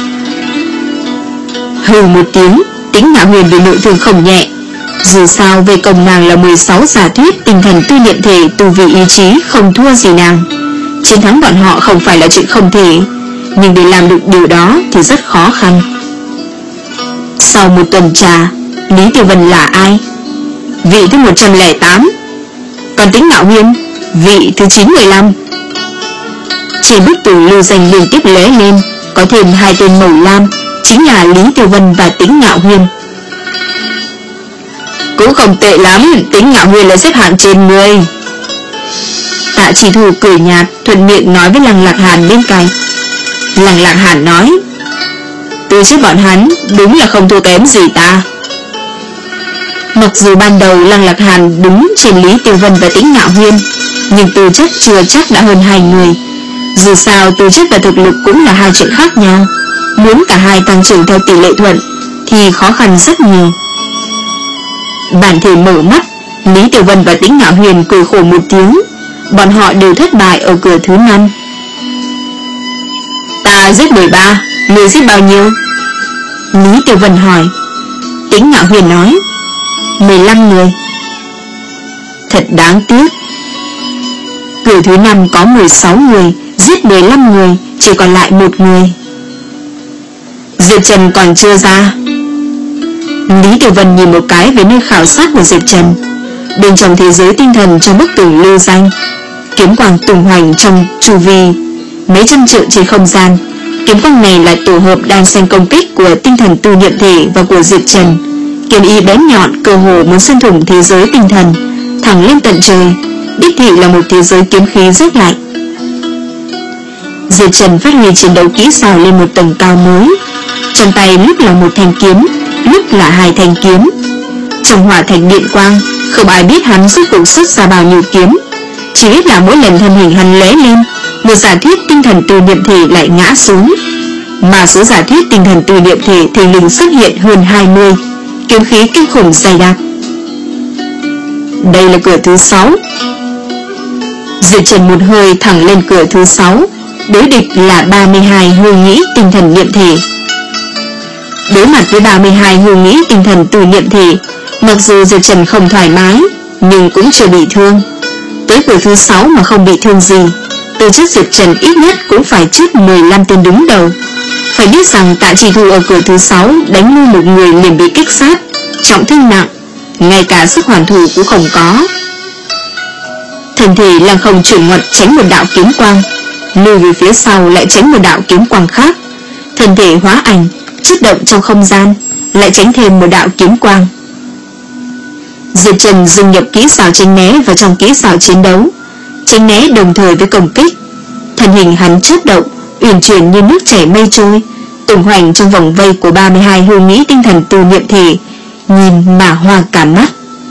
Hừ một tiếng, Tính Ngạo Huyền bị nội thương không nhẹ. Dù sao về công nàng là mười sáu giả thuyết tinh thần tuy niệm thể, tu vì ý chí không thua gì nàng. Chiến thắng bọn họ không phải là chuyện không thể, nhưng để làm được điều đó thì rất khó khăn. Sau một tuần trà, Lý Tiểu Vân là ai? Vị thứ một trăm lẻ tám. Còn Tính Ngạo Huyền, vị thứ chín mươi lăm. Trên bức tường lưu danh liên tiếp lóe lên, có thêm hai tên màu lam, chính là Lý Tiểu Vân và Tính Ngạo Huyền. Cũng không tệ lắm, Tính Ngạo Huyền là xếp hạng trên người. Tạ Chỉ Thủ cười nhạt, thuận miệng nói với Lăng Lạc Hàn bên cạnh. Lăng Lạc Hàn nói, từ trước bọn hắn đúng là không thua kém gì ta. Mặc dù ban đầu Lăng Lạc Hàn đứng trên Lý Tiểu Vân và Tính Ngạo Huyền, nhưng tư chất chưa chắc đã hơn hai người. Dù sao tư chất và thực lực cũng là hai chuyện khác nhau, muốn cả hai tăng trưởng theo tỷ lệ thuận thì khó khăn rất nhiều. Bản thể mở mắt, Lý Tiểu Vân và Tính Ngạo Huyền cười khổ một tiếng. Bọn họ đều thất bại ở cửa thứ năm. Ta giết mười ba, người giết bao nhiêu? Lý Tiểu Vân hỏi. Tính Ngạo Huyền nói, mười lăm người. Thật đáng tiếc. Cửa thứ năm có mười sáu người, giết mười lăm người, chỉ còn lại một người. Diệp Trần còn chưa ra. Lý Tiểu Vân nhìn một cái về nơi khảo sát của Diệp Trần. Bên trong thế giới tinh thần trong bức tường lưu danh, kiếm quang tung hoành trong chu vi mấy trăm trượng trên không gian, Kiếm quang này là tổ hợp đan xen công kích của tinh thần tư niệm thể và của Diệp Trần. Kiếm ý bén nhọn cơ hồ muốn xuyên thủng thế giới tinh thần, thẳng lên tận trời, đích thị là một thế giới kiếm khí rất lạnh. Diệp Trần phát huy chiến đấu kỹ xảo lên một tầng cao mới. Trong tay lúc là một thanh kiếm, lúc là hai thanh kiếm. Trong hỏa thạch điện quang, không ai biết hắn rốt cuộc xuất ra bao nhiêu kiếm, chỉ biết là mỗi lần thân hình hắn lóe lên, một giả thiết tinh thần tư niệm thể lại ngã xuống, mà số giả thiết tinh thần tư niệm thể thì lình xuất hiện hơn hai mươi, kiếm khí kinh khủng dày đặc. Đây là cửa thứ sáu. Diệp Trần một hơi thẳng lên cửa thứ sáu. Đối địch là ba mươi hai hư nghĩ tinh thần niệm thể. Đối mặt với ba mươi hai hư nghĩ tinh thần từ niệm thể, mặc dù Diệp Trần không thoải mái, nhưng cũng chưa bị thương. Tới cửa thứ sáu mà không bị thương gì, từ trước Diệp Trần ít nhất cũng phải chết mười lăm tên đứng đầu. Phải biết rằng Tạ Chỉ Thu ở cửa thứ sáu đánh lui một người liền bị kích sát, trọng thương nặng, ngay cả sức hoàn thủ cũng không có. Thân thể Lăng Không chuyển ngoặt tránh một đạo kiếm quang, lùi về phía sau lại tránh một đạo kiếm quang khác. Thân thể hóa ảnh chớp động trong không gian, lại tránh thêm một đạo kiếm quang. Diệp Trần dùng nhập kỹ xảo tránh né vào trong kỹ xảo chiến đấu, tránh né đồng thời với công kích. Thân hình hắn chớp động, uyển chuyển như nước chảy mây trôi, tung hoành trong vòng vây của ba mươi hai hư nghĩ tinh thần từ niệm thể, nhìn mà hoa cả mắt.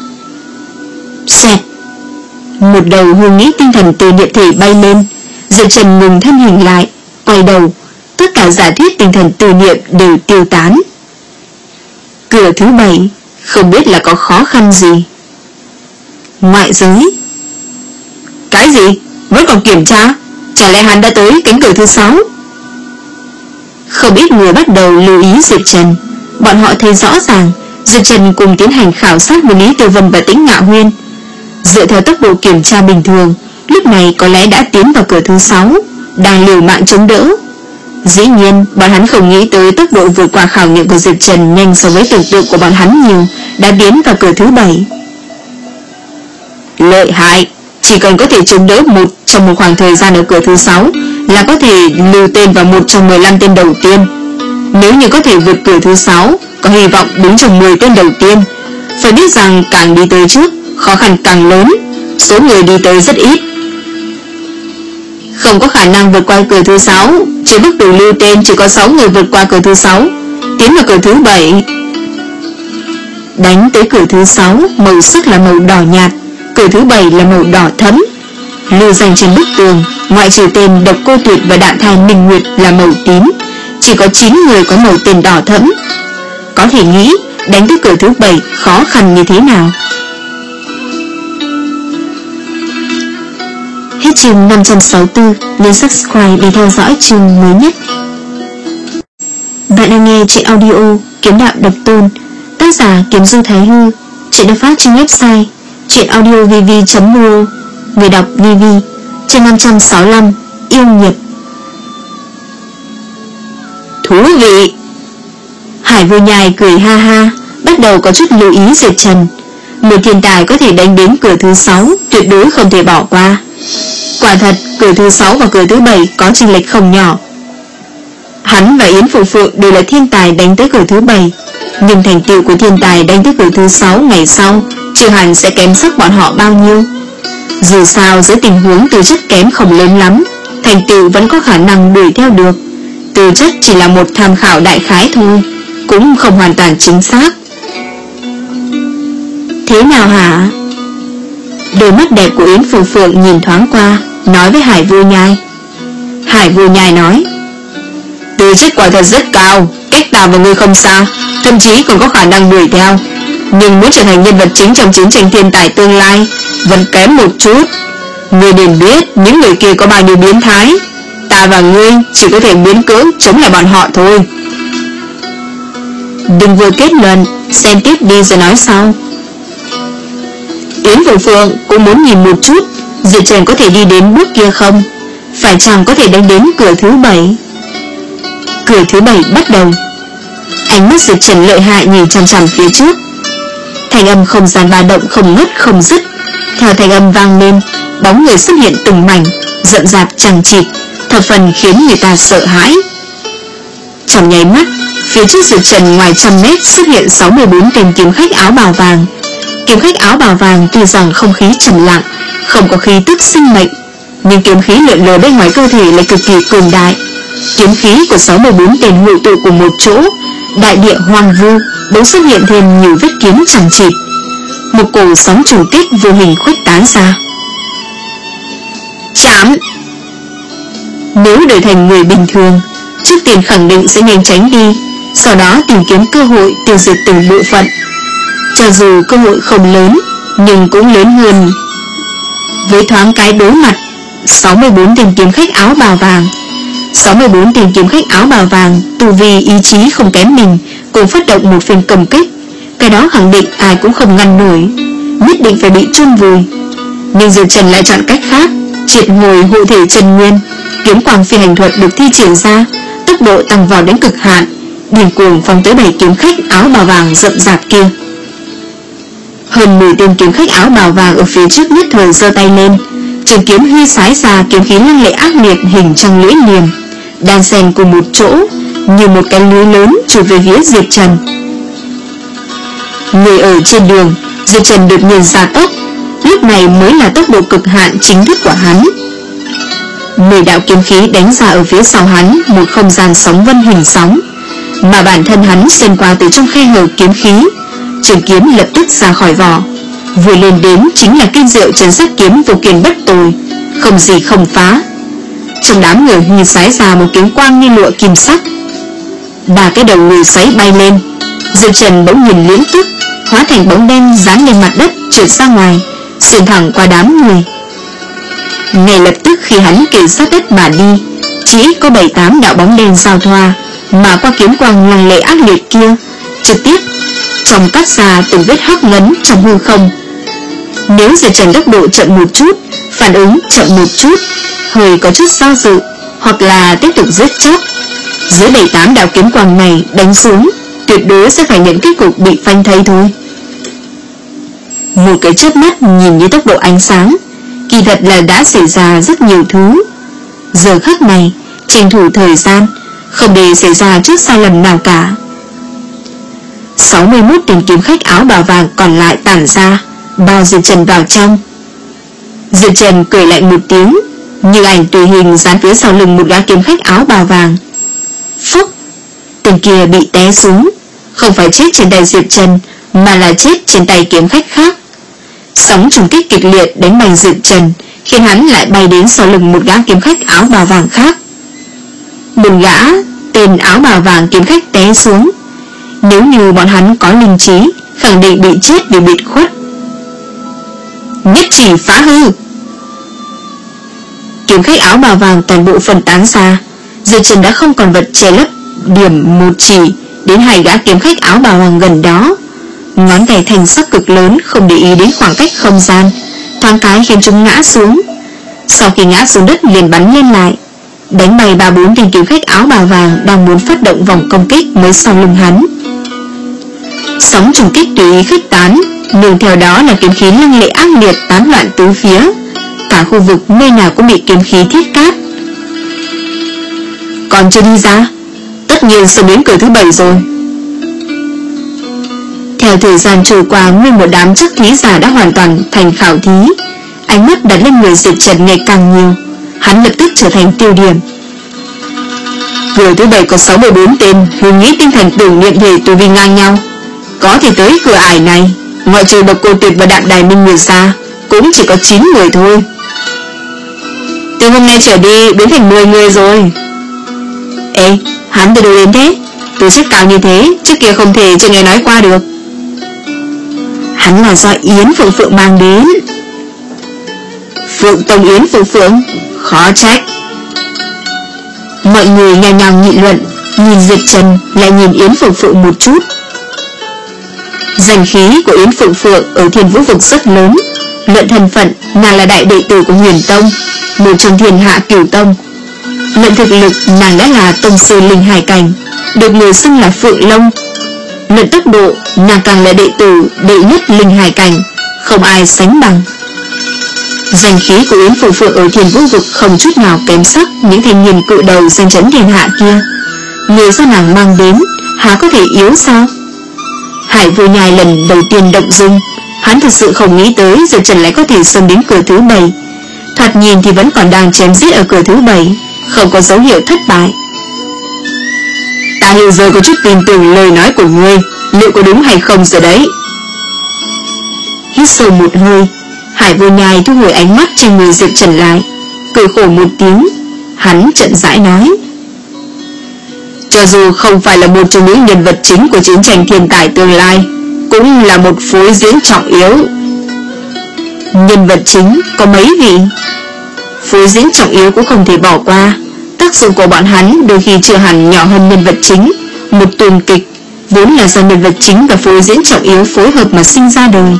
Xẹt, một đầu hư nghĩ tinh thần từ niệm thể bay lên. Diệp Trần ngừng thân hình lại, quay đầu, tất cả giả thiết tinh thần từ niệm đều tiêu tán. Cửa thứ bảy, không biết là có khó khăn gì. Ngoại giới. Cái gì? Vẫn còn kiểm tra? Chả lẽ hắn đã tới cánh cửa thứ sáu? Không ít người bắt đầu lưu ý Diệp Trần. Bọn họ thấy rõ ràng Diệp Trần cùng tiến hành khảo sát với Lý Tiêu Vân và Tĩnh Ngạo Huyên. Dựa theo tốc độ kiểm tra bình thường, lúc này có lẽ đã tiến vào cửa thứ sáu, đang liều mạng chống đỡ. Dĩ nhiên, bọn hắn không nghĩ tới tốc độ vượt qua khảo nghiệm của Diệp Trần nhanh so với tưởng tượng của bọn hắn nhiều, đã tiến vào cửa thứ bảy. Lợi hại, chỉ cần có thể chống đỡ một trong một khoảng thời gian ở cửa thứ sáu là có thể lưu tên vào một trong mười lăm tên đầu tiên. Nếu như có thể vượt cửa thứ sáu, có hy vọng đứng trong mười tên đầu tiên. Phải biết rằng càng đi tới trước, khó khăn càng lớn, số người đi tới rất ít. Không có khả năng vượt qua cửa thứ sáu, trên bức tử lưu tên chỉ có sáu người vượt qua cửa thứ sáu, tiến vào cửa thứ bảy. Đánh tới cửa thứ sáu, màu sắc là màu đỏ nhạt, cửa thứ bảy là màu đỏ thẫm. Lưu danh trên bức tường, ngoại trừ tên Độc Cô Tuyệt và Đạm Thai Minh Nguyệt là màu tím, chỉ có chín người có màu tên đỏ thẫm. Có thể nghĩ đánh tới cửa thứ bảy khó khăn như thế nào. Hết chương năm trăm sáu mươi tư, nhấn subscribe để theo dõi chương mới nhất. Bạn đang nghe truyện audio Kiếm Đạo Độc Tôn, tác giả Kiếm Du Thái Hư, truyện được phát trên website truyệnaudiovv chấm mô, người đọc vê vê. Chương năm trăm sáu mươi lăm, yêu nghiệp. Thú vị. Hải Vô Nhai cười ha ha, bắt đầu có chút lưu ý Diệp Trần. Một thiên tài có thể đánh đến cửa thứ sáu, tuyệt đối không thể bỏ qua. Quả thật, cửa thứ sáu và cửa thứ bảy có chênh lệch không nhỏ. Hắn và Yến Phụ Phượng đều là thiên tài đánh tới cửa thứ bảy, nhưng thành tựu của thiên tài đánh tới cửa thứ sáu ngày sau chưa hẳn sẽ kém sắc bọn họ bao nhiêu. Dù sao dưới tình huống tư chất kém không lớn lắm, thành tựu vẫn có khả năng đuổi theo được. Tư chất chỉ là một tham khảo đại khái thôi, cũng không hoàn toàn chính xác. Thế nào hả? Đôi mắt đẹp của Yến Phụ Phượng nhìn thoáng qua, nói với Hải Vô Nhai. Hải Vô Nhai nói: tư chất quả thật rất cao, cách ta và ngươi không xa, thậm chí còn có khả năng đuổi theo. Nhưng muốn trở thành nhân vật chính trong chiến tranh thiên tài tương lai vẫn kém một chút. Ngươi nên biết những người kia có bao nhiêu biến thái, ta và ngươi chỉ có thể miễn cưỡng chống lại bọn họ thôi. Đừng vừa kết luận, xem tiếp đi rồi nói sau. Yến Phụ Phượng cũng muốn nhìn một chút Diệp Trần có thể đi đến bước kia không, phải chăng có thể đánh đến cửa thứ bảy. Cửa thứ bảy bắt đầu. Ánh mắt Diệp Trần lợi hại nhìn chằm chằm phía trước. Thành âm không gian ba động không ngớt không dứt. Theo thành âm vang lên, bóng người xuất hiện từng mảnh, rậm rạp chằng chịt, thập phần khiến người ta sợ hãi. Trong nháy mắt, phía trước Diệp Trần ngoài trăm mét xuất hiện sáu mươi bốn tên kiếm khách áo bào vàng. Kiếm khách áo bào vàng tuy rằng không khí trầm lặng, không có khí tức sinh mệnh, nhưng kiếm khí lượn lờ bên ngoài cơ thể lại cực kỳ cường đại. Kiếm khí của sáu mươi bốn tên hội tụ cùng một chỗ, đại địa hoang vu bỗng xuất hiện thêm nhiều vết kiếm chằng chịt. Một cổ sóng trùng kích vô hình khuếch tán ra. Chạm! Nếu đổi thành người bình thường, trước tiên khẳng định sẽ nhanh tránh đi, sau đó tìm kiếm cơ hội tiêu diệt từng bộ phận. Cho dù cơ hội không lớn, nhưng cũng lớn hơn. Với thoáng cái đối mặt sáu mươi bốn tên kiếm khách áo bào vàng, sáu mươi bốn tên kiếm khách áo bào vàng tu vi ý chí không kém mình, cùng phát động một phiên công kích. Cái đó khẳng định ai cũng không ngăn nổi, nhất định phải bị chôn vùi. Nhưng Diệp Trần lại chọn cách khác, triệt hồi hộ thể Trần Nguyên. Kiếm quang phi hành thuật được thi triển ra, tốc độ tăng vào đến cực hạn, điên cuồng phóng tới bảy kiếm khách áo bào vàng rậm rạp kia. Hơn mười tên kiếm khách áo bào vàng ở phía trước nhất thời giơ tay lên, trường kiếm huy sái ra kiếm khí lăng lệ ác liệt hình trong lưỡi liềm, đan xen cùng một chỗ như một cái lưới lớn chụp về phía Diệp Trần. Người ở trên đường, Diệp Trần đột nhiên gia tốc, lúc này mới là tốc độ cực hạn chính thức của hắn. Mười đạo kiếm khí đánh ra ở phía sau hắn một không gian sóng vân hình sóng, mà bản thân hắn xuyên qua từ trong khe hở kiếm khí, trường kiếm lập tức ra khỏi vỏ. Vừa lên đến chính là kinh diệu trấn sát kiếm vô kiên bất tồi, không gì không phá. Trong đám người huy xoáy ra một kiếm quang như lụa kim sắc, ba cái đầu người xoáy bay lên. Diệp Trần bỗng nhìn liễn tức, hóa thành bóng đen dán lên mặt đất trượt ra ngoài, xuyên thẳng qua đám người. Ngay lập tức khi hắn kề sát đất mà đi, chỉ có bảy tám đạo bóng đen giao thoa, mà qua kiếm quang lăng lệ ác liệt kia, trực tiếp trong cắt ra từng vết hắc ngấn trong hư không. Nếu Diệp Trần tốc độ chậm một chút, phản ứng chậm một chút, hơi có chút do dự, hoặc là tiếp tục giết chóc, dưới bảy tám đạo kiếm quang này đánh xuống, tuyệt đối sẽ phải nhận kết cục bị phanh thây thôi. Một cái chớp mắt nhìn như tốc độ ánh sáng, kỳ thật là đã xảy ra rất nhiều thứ. Giờ khắc này tranh thủ thời gian, không để xảy ra chút sai lầm nào cả. sáu mươi mốt tên kiếm khách áo bào vàng còn lại tản ra, bao Diệp Trần vào trong. Diệp Trần cười lạnh một tiếng, như ảnh tùy hình dán phía sau lưng một gã kiếm khách áo bào vàng. Phúc! Tên kia bị té xuống, không phải chết trên tay Diệp Trần, mà là chết trên tay kiếm khách khác. Sóng trùng kích kịch liệt đánh bay Diệp Trần, khiến hắn lại bay đến sau lưng một gã kiếm khách áo bào vàng khác. Một gã tên áo bào vàng kiếm khách té xuống. Nếu như bọn hắn có linh trí, khẳng định bị chết vì biệt khuất. Nhất chỉ phá hư! Kiếm khách áo bào vàng toàn bộ phân tán ra. Diệp Trần đã không còn vật che lấp điểm một chỉ đến hai gã kiếm khách áo bào vàng gần đó. Ngón tay thành sắc cực lớn, không để ý đến khoảng cách không gian, thoáng cái khiến chúng ngã xuống. Sau khi ngã xuống đất liền bắn lên lại, đánh bay ba bốn tên kiếm khách áo bào vàng đang muốn phát động vòng công kích mới sau lưng hắn. Sóng trùng kích tùy ý khuếch tán, nhưng theo đó là kiếm khí lăng lệ ác liệt tán loạn tứ phía, cả khu vực nơi nào cũng bị kiếm khí thiết cát. Còn chưa đi ra, tất nhiên sẽ đến cửa thứ bảy rồi. Theo thời gian trôi qua, nguyên một đám chắc thí giả đã hoàn toàn thành khảo thí. Ánh mắt đặt lên người Diệp Trần ngày càng nhiều, hắn lập tức trở thành tiêu điểm. Cửa thứ bảy có sáu mươi bốn tên hùng nghĩ tinh thần tưởng niệm thể tu vi ngang nhau, có thể tới cửa ải này, ngoại trừ Độc Cô Tuyệt và Đạm Đài Minh Nguyệt ra, cũng chỉ có chín người thôi. Từ hôm nay trở đi biến thành mười người rồi. Ê, hắn từ đâu đến thế? Tôi chất cao như thế, trước kia không thể chưa nghe nói qua được. Hắn là do Yến Phượng Phượng mang đến. Phượng Tông Yến Phượng Phượng, khó trách. Mọi người nhao nhao nghị luận, nhìn Diệp Trần lại nhìn Yến Phượng Phượng một chút. Danh khí của Yến Phượng Phượng ở Thiên Vũ Vực rất lớn. Luận thân phận, nàng là đại đệ tử của Huyền Tông, một trong thiên hạ cửu tông. Luận thực lực, nàng đã là tông sư linh hải cảnh, được người xưng là Phượng Long. Luận tốc độ, nàng càng là đệ tử đệ nhất linh hải cảnh, không ai sánh bằng. Danh khí của Yến Phượng Phượng ở Thiên Vũ Vực không chút nào kém sắc những thanh niên cự đầu danh chấn thiên hạ kia. Người do nàng mang đến há có thể yếu sao? Hải Vô Nhai lần đầu tiên động dung. Hắn thực sự không nghĩ tới Diệp Trần lại có thể xông đến cửa thứ bảy. Thoạt nhìn thì vẫn còn đang chém giết ở cửa thứ bảy, không có dấu hiệu thất bại. Ta hiện giờ có chút tin tưởng lời nói của ngươi, liệu có đúng hay không rồi đấy. Hít sâu một hơi, Hải Vô Nhai thu hồi ánh mắt trên người Diệp Trần lại, cười khổ một tiếng. Hắn chậm rãi nói: cho dù không phải là một trong những nhân vật chính của chiến tranh thiên tài tương lai, cũng là một phối diễn trọng yếu. Nhân vật chính có mấy vị? Phối diễn trọng yếu cũng không thể bỏ qua. Tác dụng của bọn hắn đôi khi chưa hẳn nhỏ hơn nhân vật chính. Một tuồng kịch vốn là do nhân vật chính và phối diễn trọng yếu phối hợp mà sinh ra đời.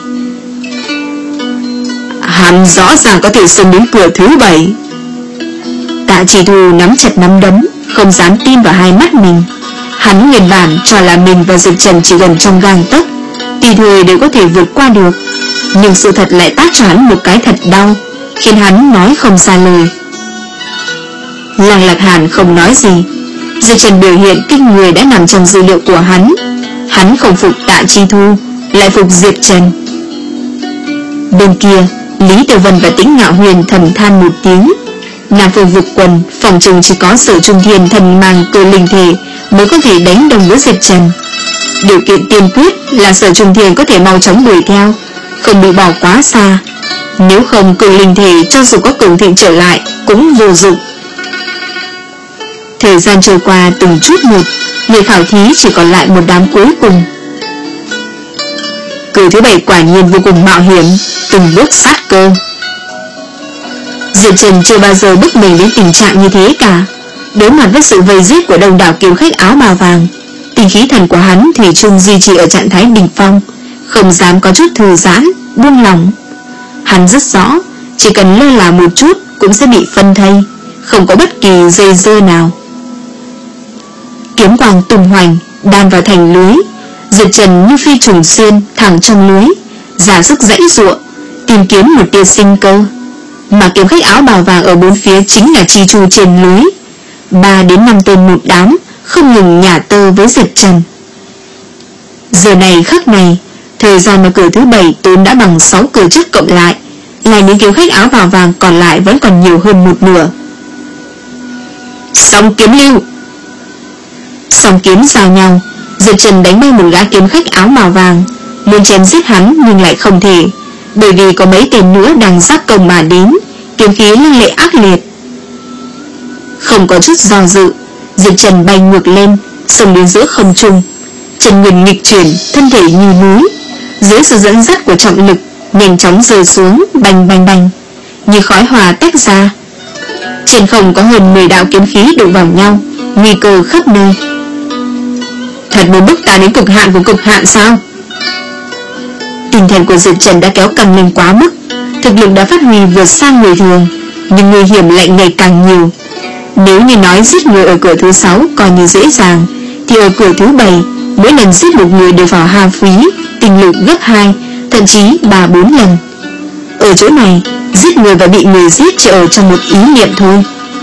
Hắn rõ ràng có thể xông đến cửa thứ bảy. Tạ Chỉ Thù nắm chặt nắm đấm, không dám tin vào hai mắt mình. Hắn nguyên bản cho là mình và Diệp Trần chỉ gần trong gang tấc, tùy thời đều có thể vượt qua được. Nhưng sự thật lại tát cho hắn một cái thật đau, khiến hắn nói không ra lời. Lăng Lạc Hàn không nói gì. Diệp Trần biểu hiện kinh người đã nằm trong dữ liệu của hắn. Hắn không phục Tạ Chi Thu, lại phục Diệp Trần. Bên kia, Lý Tiểu Vân và Tĩnh Ngạo Huyền thầm than một tiếng. Nam Phương Vực Quần phòng trừng chỉ có Sở Trung Thiên thần mang cơ linh thể mới có thể đánh đồng với Diệp Trần. Điều kiện tiên quyết là Sở Trung Thiên có thể mau chóng đuổi theo, không bị bỏ quá xa. Nếu không, cường linh thể cho dù có cường thịnh trở lại cũng vô dụng. Thời gian trôi qua từng chút một, người khảo thí chỉ còn lại một đám cuối cùng. Cửa thứ bảy quả nhiên vô cùng mạo hiểm, từng bước sát cơ. Diệp Trần chưa bao giờ bức mình đến tình trạng như thế cả. Đối mặt với sự vây giết của đông đảo kiếm khách áo bào vàng, tinh khí thần của hắn thủy chung duy trì ở trạng thái đỉnh phong, không dám có chút thư giãn, buông lỏng. Hắn rất rõ, chỉ cần lơ là một chút cũng sẽ bị phân thây, không có bất kỳ dây dưa nào. Kiếm quang tung hoành, đan vào thành lưới. Diệp Trần như phi trùng xuyên thẳng trong lưới, ra sức giãy giụa, tìm kiếm một tia sinh cơ. Mà kiếm khách áo bào vàng ở bốn phía chính là chi chu trên lưới. Ba đến năm tên một đám, không ngừng nhả tơ với Diệp Trần. Giờ này khắc này, thời gian mà cửa thứ bảy tốn đã bằng sáu cửa trước cộng lại, là những kiếm khách áo bào vàng còn lại vẫn còn nhiều hơn một nửa. Song kiếm lưu. Song kiếm giao nhau, Diệp Trần đánh bay một gã kiếm khách áo bào vàng, muốn chém giết hắn nhưng lại không thể, bởi vì có mấy tên nữa đang giáp công mà đến, kiếm khí lăng lệ ác liệt. Không có chút do dự, Diệp Trần bay ngược lên, xông đến giữa không trung. Chân nguyên nghịch chuyển, thân thể như núi, dưới sự dẫn dắt của trọng lực nhanh chóng rơi xuống, bành bành bành, như khói hỏa tách ra. Trên không có hơn mười đạo kiếm khí đụng vào nhau, nguy cơ khắp nơi. Thật muốn bức ta đến cực hạn của cực hạn sao? Tinh thần của Diệp Trần đã kéo căng lên quá mức, thực lực đã phát huy vượt sang người thường, nhưng nguy hiểm lại ngày càng nhiều. Nếu như nói giết người ở cửa thứ sáu coi như dễ dàng, thì ở cửa thứ bảy, mỗi lần giết một người đều vào hao phí tinh lực gấp hai, thậm chí ba bốn lần. Ở chỗ này, giết người và bị người giết chỉ ở trong một ý niệm thôi.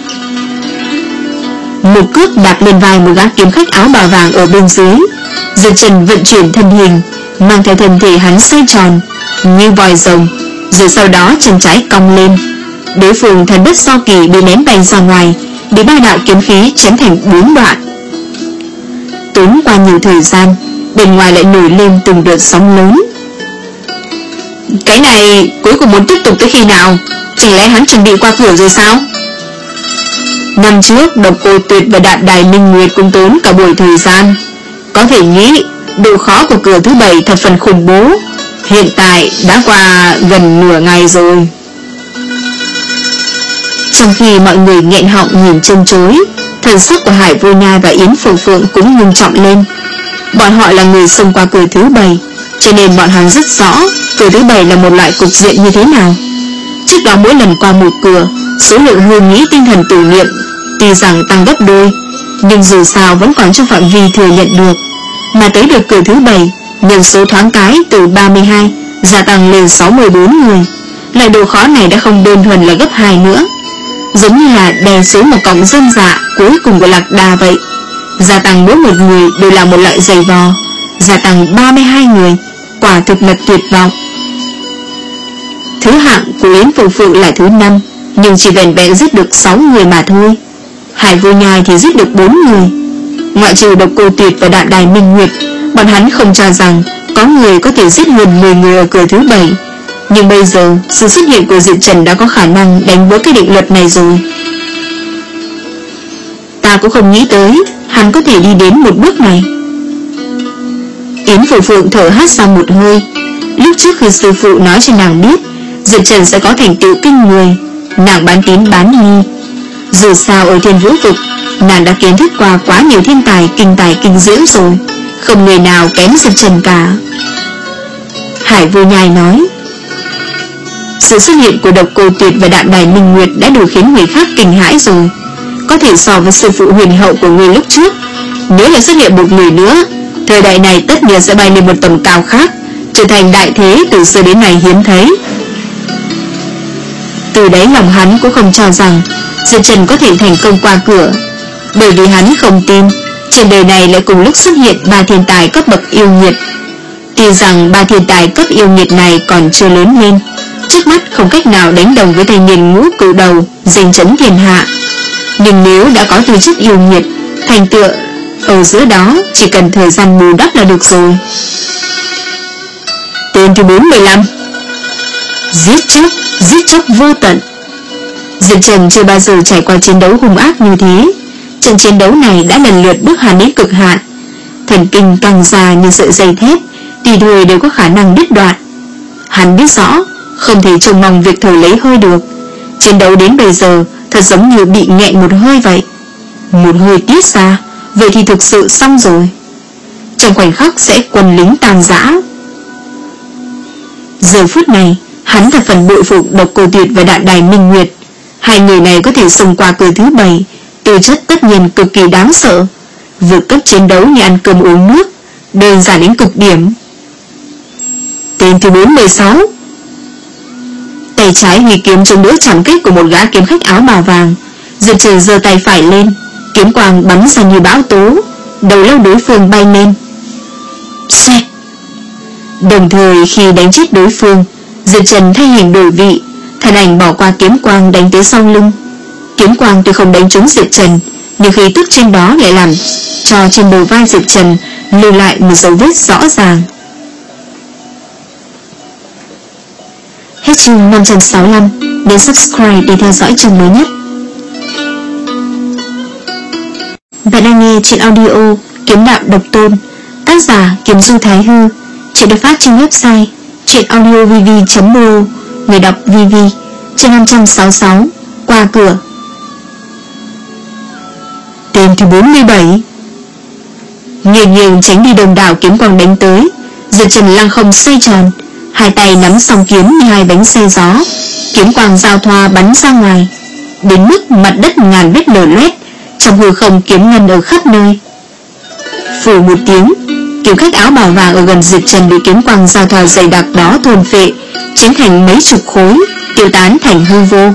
Một cước đạp lên vai một gã kiếm khách áo bào vàng ở bên dưới. Diệp Trần vận chuyển thân hình, mang theo thân thể hắn xoay tròn như vòi rồng, rồi sau đó chân trái cong lên. Đối phương thần bất do kỳ bị ném bay ra ngoài, bị ba đạo kiếm khí chém thành bốn đoạn. Tốn qua nhiều thời gian, bên ngoài lại nổi lên từng đợt sóng lớn. Cái này cuối cùng muốn tiếp tục tới khi nào? Chẳng lẽ hắn chuẩn bị qua cửa rồi sao? Năm trước Độc Cô Tuyệt và Đạm Đài Minh Nguyệt cũng tốn cả buổi thời gian. Có thể nghĩ độ khó của cửa thứ bảy thật phần khủng bố. Hiện tại đã qua gần nửa ngày rồi. Trong khi mọi người nghẹn họng nhìn trông chối, thần sắc của Hải Vô Nhai và Yến Phượng Phượng cũng ngưng trọng lên. Bọn họ là người xông qua cửa thứ bảy, cho nên bọn hắn rất rõ cửa thứ bảy là một loại cục diện như thế nào. Trước đó mỗi lần qua một cửa, số lượng hương nghĩ tinh thần tử niệm tuy rằng tăng gấp đôi, nhưng dù sao vẫn còn trong phạm vi thừa nhận được. Mà tới được cửa thứ bảy, nhân số thoáng cái từ ba mươi hai gia tăng lên sáu mươi bốn người. Lại độ khó này đã không đơn thuần là gấp hai nữa, giống như là đè xuống một cọng rơm dạ cuối cùng của lạc đà vậy. Gia tăng mỗi một người đều là một loại giày vò, gia tăng ba mươi hai người, quả thực là tuyệt vọng. Thứ hạng của Yến Phượng Phượng là thứ năm, nhưng chỉ vẻn vẹn giết được sáu người mà thôi. Hải Vô Nhai thì giết được bốn người. Ngoại trừ Độc Cô Tuyệt và Đạm Đài Minh Nguyệt, bọn hắn không cho rằng có người có thể giết gần mười người ở cửa thứ bảy. Nhưng bây giờ sự xuất hiện của Diệp Trần đã có khả năng đánh vỡ cái định luật này rồi. Ta cũng không nghĩ tới hắn có thể đi đến một bước này. Yến Phượng Phượng thở hắt ra một hơi. Lúc trước khi sư phụ nói cho nàng biết Diệp Trần sẽ có thành tựu kinh người, nàng bán tín bán nghi. Dù sao ở Thiên Vũ Vực, nàng đã kiến thức qua quá nhiều thiên tài kinh tài kinh diễm rồi, không người nào kém Diệp Trần cả. Hải Vô Nhai nói, sự xuất hiện của Độc Cô Tuyệt và Đạm Đài Minh Nguyệt đã đủ khiến người khác kinh hãi rồi, có thể so với sư phụ huyền hậu của người lúc trước. Nếu là xuất hiện một người nữa, thời đại này tất nhiên sẽ bay lên một tầm cao khác, trở thành đại thế từ xưa đến nay hiếm thấy. Từ đấy lòng hắn cũng không cho rằng Diệp Trần có thể thành công qua cửa, bởi vì hắn không tin trên đời này lại cùng lúc xuất hiện ba thiên tài cấp bậc yêu nghiệt. Tuy rằng ba thiên tài cấp yêu nghiệt này còn chưa lớn lên, trước mắt không cách nào đánh đồng với thanh niên ngũ cửu đầu giành chấn thiên hạ, nhưng nếu đã có tư chất yêu nghiệt, thành tựu ở giữa đó chỉ cần thời gian bù đắp là được rồi. Tên thứ bốn mươi lăm, giết chóc, giết chóc vô tận. Diệp Trần chưa bao giờ trải qua chiến đấu hung ác như thế. Trận chiến đấu này đã lần lượt bước hắn đến cực hạn. Thần kinh càng già như sợi dây thép, tùy thời đều có khả năng đứt đoạn. Hắn biết rõ không thể trông mong việc thở lấy hơi được. Chiến đấu đến bây giờ thật giống như bị nghẹn một hơi vậy. Một hơi tiết ra, vậy thì thực sự xong rồi. Trong khoảnh khắc sẽ quân lính tàn rã. Giờ phút này hắn thật phần bội phục Độc Cô Tuyệt và Đạm Đài Minh Nguyệt. Hai người này có thể xông qua cửa thứ bảy, tư chất tất nhiên cực kỳ đáng sợ, vượt cấp chiến đấu như ăn cơm uống nước, đơn giản đến cực điểm. Tên thứ bốn mươi sáu, tay trái huy kiếm chống đỡ chạm kích của một gã kiếm khách áo bào vàng. Diệp Trần giơ tay phải lên, kiếm quang bắn ra như bão tố, đầu lâu đối phương bay lên. Xẹt. Đồng thời khi đánh chết đối phương, Diệp Trần thay hình đổi vị, thân ảnh bỏ qua kiếm quang đánh tới sau lưng. Kiếm quang tuy không đánh trúng Diệp Trần, nhưng khí tức trên đó lại làm cho trên đầu vai Diệp Trần lưu lại một dấu vết rõ ràng. Hết chương năm trăm sáu mươi lăm, đến subscribe để theo dõi chương mới nhất. Bạn đang nghe truyện audio Kiếm Đạo Độc Tôn, tác giả Kiếm Du Thái Hư. Chuyện được phát trên website truyệnaudiovv chấm pro, người đọc vê vê. Chương năm trăm sáu mươi sáu, qua cửa. Tên thứ bốn mươi bảy, nghiêng nghiêng tránh đi đồng đảo kiếm quang đánh tới. Diệp Trần lăng không xoay tròn, hai tay nắm song kiếm như hai bánh xe gió, kiếm quang giao thoa bắn ra ngoài, đến mức mặt đất ngàn vết lở loét, trong hư không kiếm ngân ở khắp nơi. Phù một tiếng, kiếm khách áo bào vàng ở gần Diệp Trần bị kiếm quang giao thoa dày đặc đó thôn phệ, chiến thành mấy chục khối, tiêu tán thành hư vô.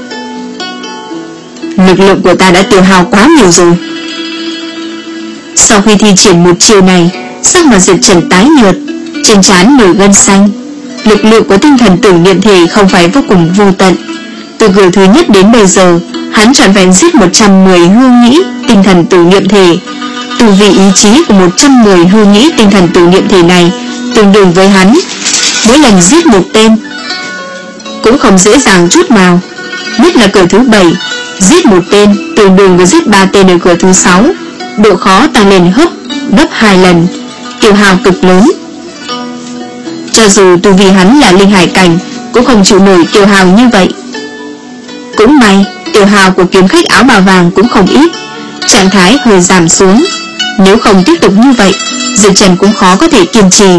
Lực lượng của ta đã tiêu hao quá nhiều rồi. Sau khi thi triển một chiêu này, sắc mặt Diệp Trần tái nhợt, trên trán nổi gân xanh. Lực lượng của tinh thần tưởng niệm thể không phải vô cùng vô tận. Từ cửa thứ nhất đến bây giờ, hắn trọn vẹn giết một trăm mười hư nghĩ tinh thần tưởng niệm thể. Tu vi ý chí của một trăm mười hư nghĩ tinh thần tưởng niệm thể này tương đương với hắn mỗi lần giết một tên. Cũng không dễ dàng chút nào, nhất là cửa thứ bảy, giết một tên tương đương với giết ba tên ở cửa thứ sáu, độ khó tăng lên gấp gấp hai lần, tiêu hao cực lớn. Cho dù tu vi hắn là linh hải cảnh, cũng không chịu nổi tiêu hao như vậy. Cũng may tiêu hao của kiếm khách áo bào vàng cũng không ít, trạng thái hơi giảm xuống. Nếu không tiếp tục như vậy, Diệp Trần cũng khó có thể kiên trì.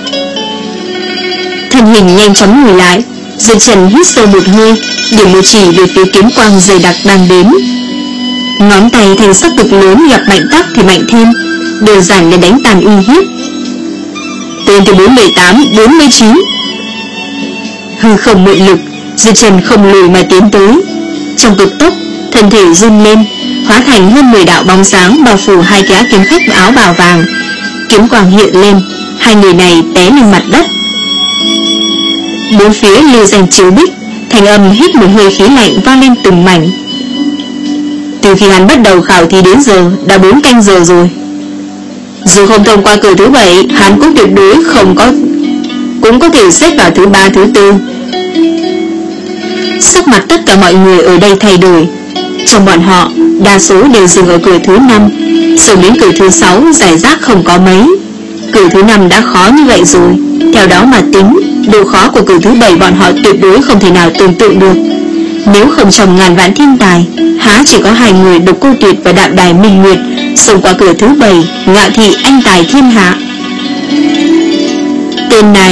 Thân hình nhanh chóng lùi lại, Diệp Trần hít sâu một hơi, điểm một chỉ về phía kiếm quang dày đặc đang đến. Ngón tay thành sắc cực lớn gặp mạnh tắc thì mạnh thêm, đơn giản để đánh tàn uy hiếp. Tên thứ bốn mươi tám, bốn mươi chín, hư không mượn lực, Diệp Trần không lùi mà tiến tới. Trong cực tốc, thân thể run lên, hóa thành hơn mười đạo bóng sáng bao phủ hai gã kiếm khách áo bào vàng. Kiếm quang hiện lên, hai người này té lên mặt đất. Bốn phía lưu danh chiếu bích, thành âm hít một hơi khí lạnh vang lên từng mảnh. Từ khi hắn bắt đầu khảo thí đến giờ đã bốn canh giờ rồi. Dù không thông qua cửa thứ bảy, hắn cũng tuyệt đối không có cũng có thể xếp vào thứ ba, thứ tư. Sắc mặt tất cả mọi người ở đây thay đổi. Trong bọn họ, đa số đều dừng ở cửa thứ năm, xong đến cửa thứ sáu giải rác không có mấy. Cửa thứ năm đã khó như vậy rồi, theo đó mà tính, độ khó của cửa thứ bảy bọn họ tuyệt đối không thể nào tưởng tượng được. Nếu không trong ngàn vạn thiên tài, há chỉ có hai người Độc Cô Tuyệt và Đạm Đài Minh Nguyệt xông qua cửa thứ bảy, ngạo thị anh tài thiên hạ. Tên này...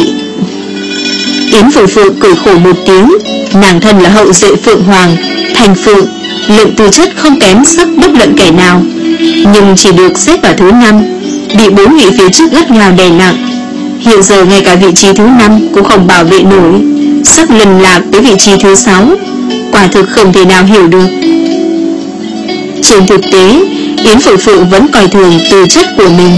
Yến Phượng Phượng cười khổ một tiếng. Nàng thân là hậu duệ Phượng Hoàng, thành Phượng, lượng tư chất không kém sắc bất luận kẻ nào, nhưng chỉ được xếp vào thứ năm, bị bốn vị phía trước gắt gao đè nặng. Hiện giờ ngay cả vị trí thứ năm cũng không bảo vệ nổi, sắp lần lạc tới vị trí thứ sáu, quả thực không thể nào hiểu được. Trên thực tế, Yến Phượng Phượng vẫn coi thường tư chất của mình.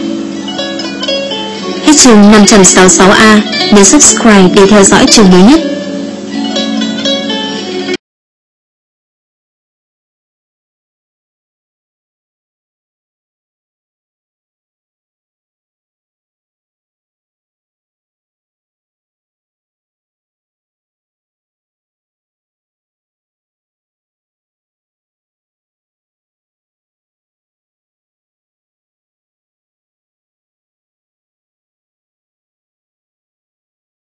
Hết chương năm trăm sáu mươi sáu A, nhấn subscribe để theo dõi chương mới nhất.